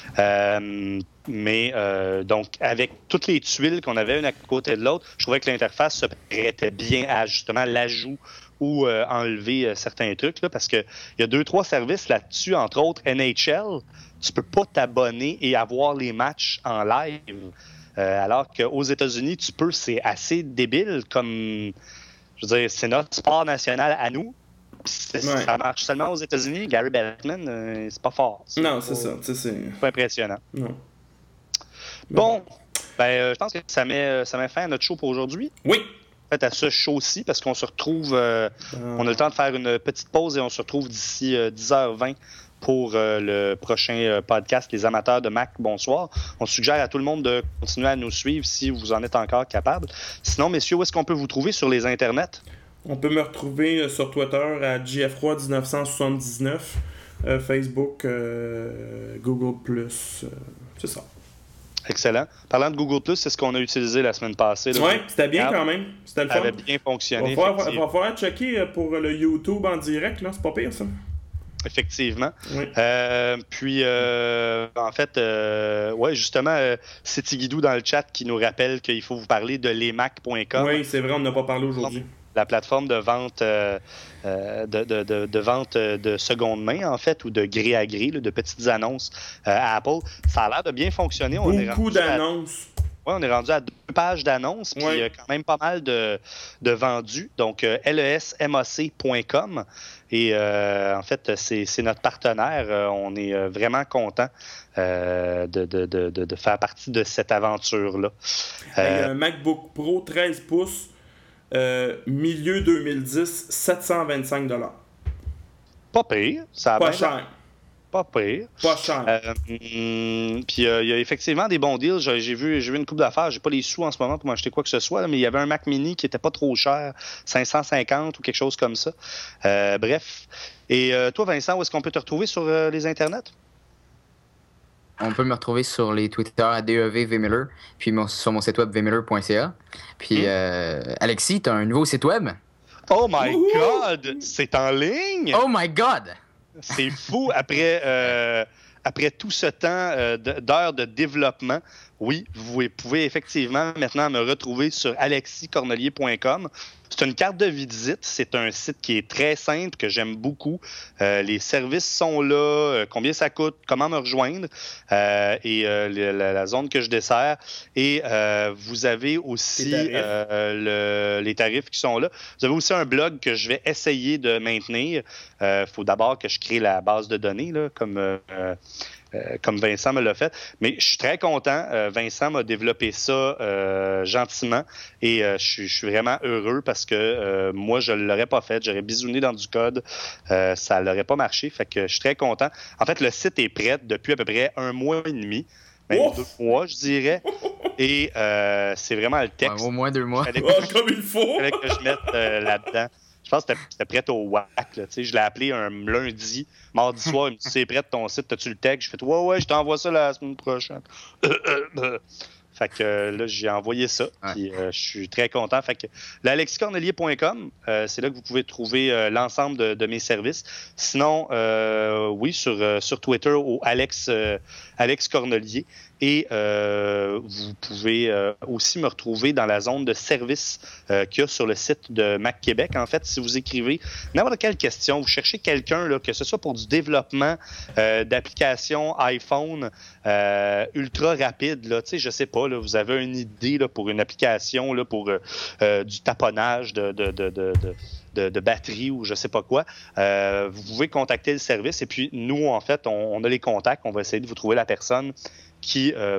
Donc, avec toutes les tuiles qu'on avait une à côté de l'autre, je trouvais que l'interface se prêtait bien à, justement, l'ajout ou enlever certains trucs, là, parce qu'il y a 2-3 services là-dessus, entre autres NHL. Tu peux pas t'abonner et avoir les matchs en live. Alors qu'aux États-Unis, tu peux, c'est assez débile comme, je veux dire, c'est notre sport national à nous. Ça marche seulement aux États-Unis. Gary Bettman, c'est pas fort. Non, c'est ça. C'est pas impressionnant. Non. Bon, je pense que ça met fin à notre show pour aujourd'hui. Oui. En fait, à ce show-ci, parce qu'on se retrouve, on a le temps de faire une petite pause et on se retrouve d'ici 10h20 pour le prochain podcast Les Amateurs de Mac. Bonsoir. On suggère à tout le monde de continuer à nous suivre si vous en êtes encore capable. Sinon, messieurs, où est-ce qu'on peut vous trouver sur les internets? On peut me retrouver sur Twitter à JFRoy1979, Facebook, Google+, c'est ça. Excellent. Parlant de Google+, c'est ce qu'on a utilisé la semaine passée. Oui, c'était bien quand même. C'était le fun. Ça avait bien fonctionné. Il va falloir checker pour le YouTube en direct, là. C'est pas pire, ça. Effectivement. Oui. Puis, en fait, justement, c'est Tigidou dans le chat qui nous rappelle qu'il faut vous parler de lesmac.com. Oui, c'est vrai, on n'a pas parlé aujourd'hui. la plateforme de vente de vente de seconde main, en fait, ou de gré à gré, là, de petites annonces à Apple. Ça a l'air de bien fonctionner. Beaucoup d'annonces. Oui, on est rendu à 2 pages d'annonces, puis il y a quand même pas mal de vendus. Donc, lesmac.com. Et en fait, c'est notre partenaire. On est vraiment content de faire partie de cette aventure-là. Un MacBook Pro 13 pouces, milieu 2010, 725 $. Pas pire. Ça a pas cher. Pas pire. Pas cher. Puis il y a effectivement des bons deals. J'ai vu une couple d'affaires. J'ai pas les sous en ce moment pour m'acheter quoi que ce soit, là, mais il y avait un Mac Mini qui était pas trop cher, 550 ou quelque chose comme ça. Bref. Et toi, Vincent, où est-ce qu'on peut te retrouver sur les internets? On peut me retrouver sur les Twitter à DEVVMiller, puis sur mon site web vmiller.ca. Puis Alexis, t'as un nouveau site web? Oh my God! C'est en ligne? Oh my God! C'est fou. Après tout ce temps d'heures de développement, oui, vous pouvez effectivement maintenant me retrouver sur alexicornelier.com. C'est une carte de visite. C'est un site qui est très simple, que j'aime beaucoup. Les services sont là, combien ça coûte, comment me rejoindre et la zone que je dessert. Et vous avez aussi les tarifs qui sont là. Vous avez aussi un blog que je vais essayer de maintenir. Faut d'abord que je crée la base de données, là, comme Vincent me l'a fait. Mais je suis très content. Vincent m'a développé ça gentiment et je suis vraiment heureux parce que moi, je ne l'aurais pas fait. J'aurais bisouné dans du code. Ça n'aurait pas marché. Fait que je suis très content. En fait, le site est prêt depuis à peu près 1 mois et demi. Même 2 mois, je dirais. Et c'est vraiment le texte. Au moins 2 mois. Comme il faut. Il fallait que je mette là-dedans. Je pense que c'était prêt au WAC. Là, je l'ai appelé un lundi. Mardi soir, il me dit, c'est prêt ton site, t'as-tu le tag? Je fais, ouais, je t'envoie ça la semaine prochaine. Fait que là, j'ai envoyé ça. Puis je suis très content. Fait que l'alexicornelier.com, c'est là que vous pouvez trouver l'ensemble de mes services. Sinon, oui, sur Twitter au Alex Cornelier. Et vous pouvez aussi me retrouver dans la zone de service qu'il y a sur le site de Mac Québec. En fait, si vous écrivez n'importe quelle question, vous cherchez quelqu'un, là, que ce soit pour du développement d'applications iPhone ultra rapide, là, je sais pas, là, vous avez une idée là, pour une application, là, pour du taponnage de batterie ou je sais pas quoi, vous pouvez contacter le service et puis nous, en fait, on a les contacts, on va essayer de vous trouver la personne qui va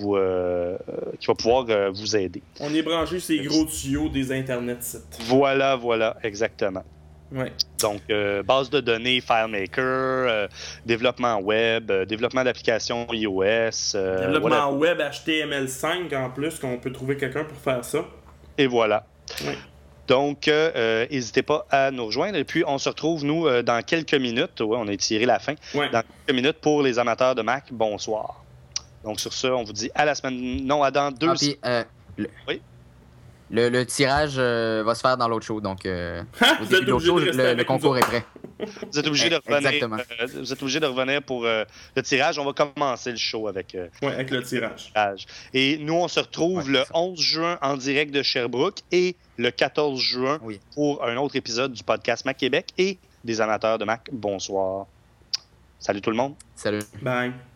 pouvoir vous aider. On est branché ces gros tuyaux des Internet sites. Voilà, exactement. Ouais. Donc, base de données, FileMaker, développement web, développement d'applications iOS. Développement web HTML5 en plus, qu'on peut trouver quelqu'un pour faire ça. Et voilà. Oui. Donc, n'hésitez pas à nous rejoindre. Et puis, on se retrouve, nous, dans quelques minutes. Ouais, on a tiré la fin. Ouais. Dans quelques minutes pour les amateurs de Mac. Bonsoir. Donc, sur ce, on vous dit à la semaine... Non, à dans 2 semaines. Oui? Le tirage va se faire dans l'autre show, donc au début de l'autre show, le concours est prêt. Vous êtes obligé de revenir. Exactement. Vous êtes obligé de revenir pour le tirage. On va commencer le show avec le tirage. Et nous, on se retrouve le 11 juin en direct de Sherbrooke et le 14 juin pour un autre épisode du podcast Mac Québec et des amateurs de Mac. Bonsoir. Salut tout le monde. Salut. Bye.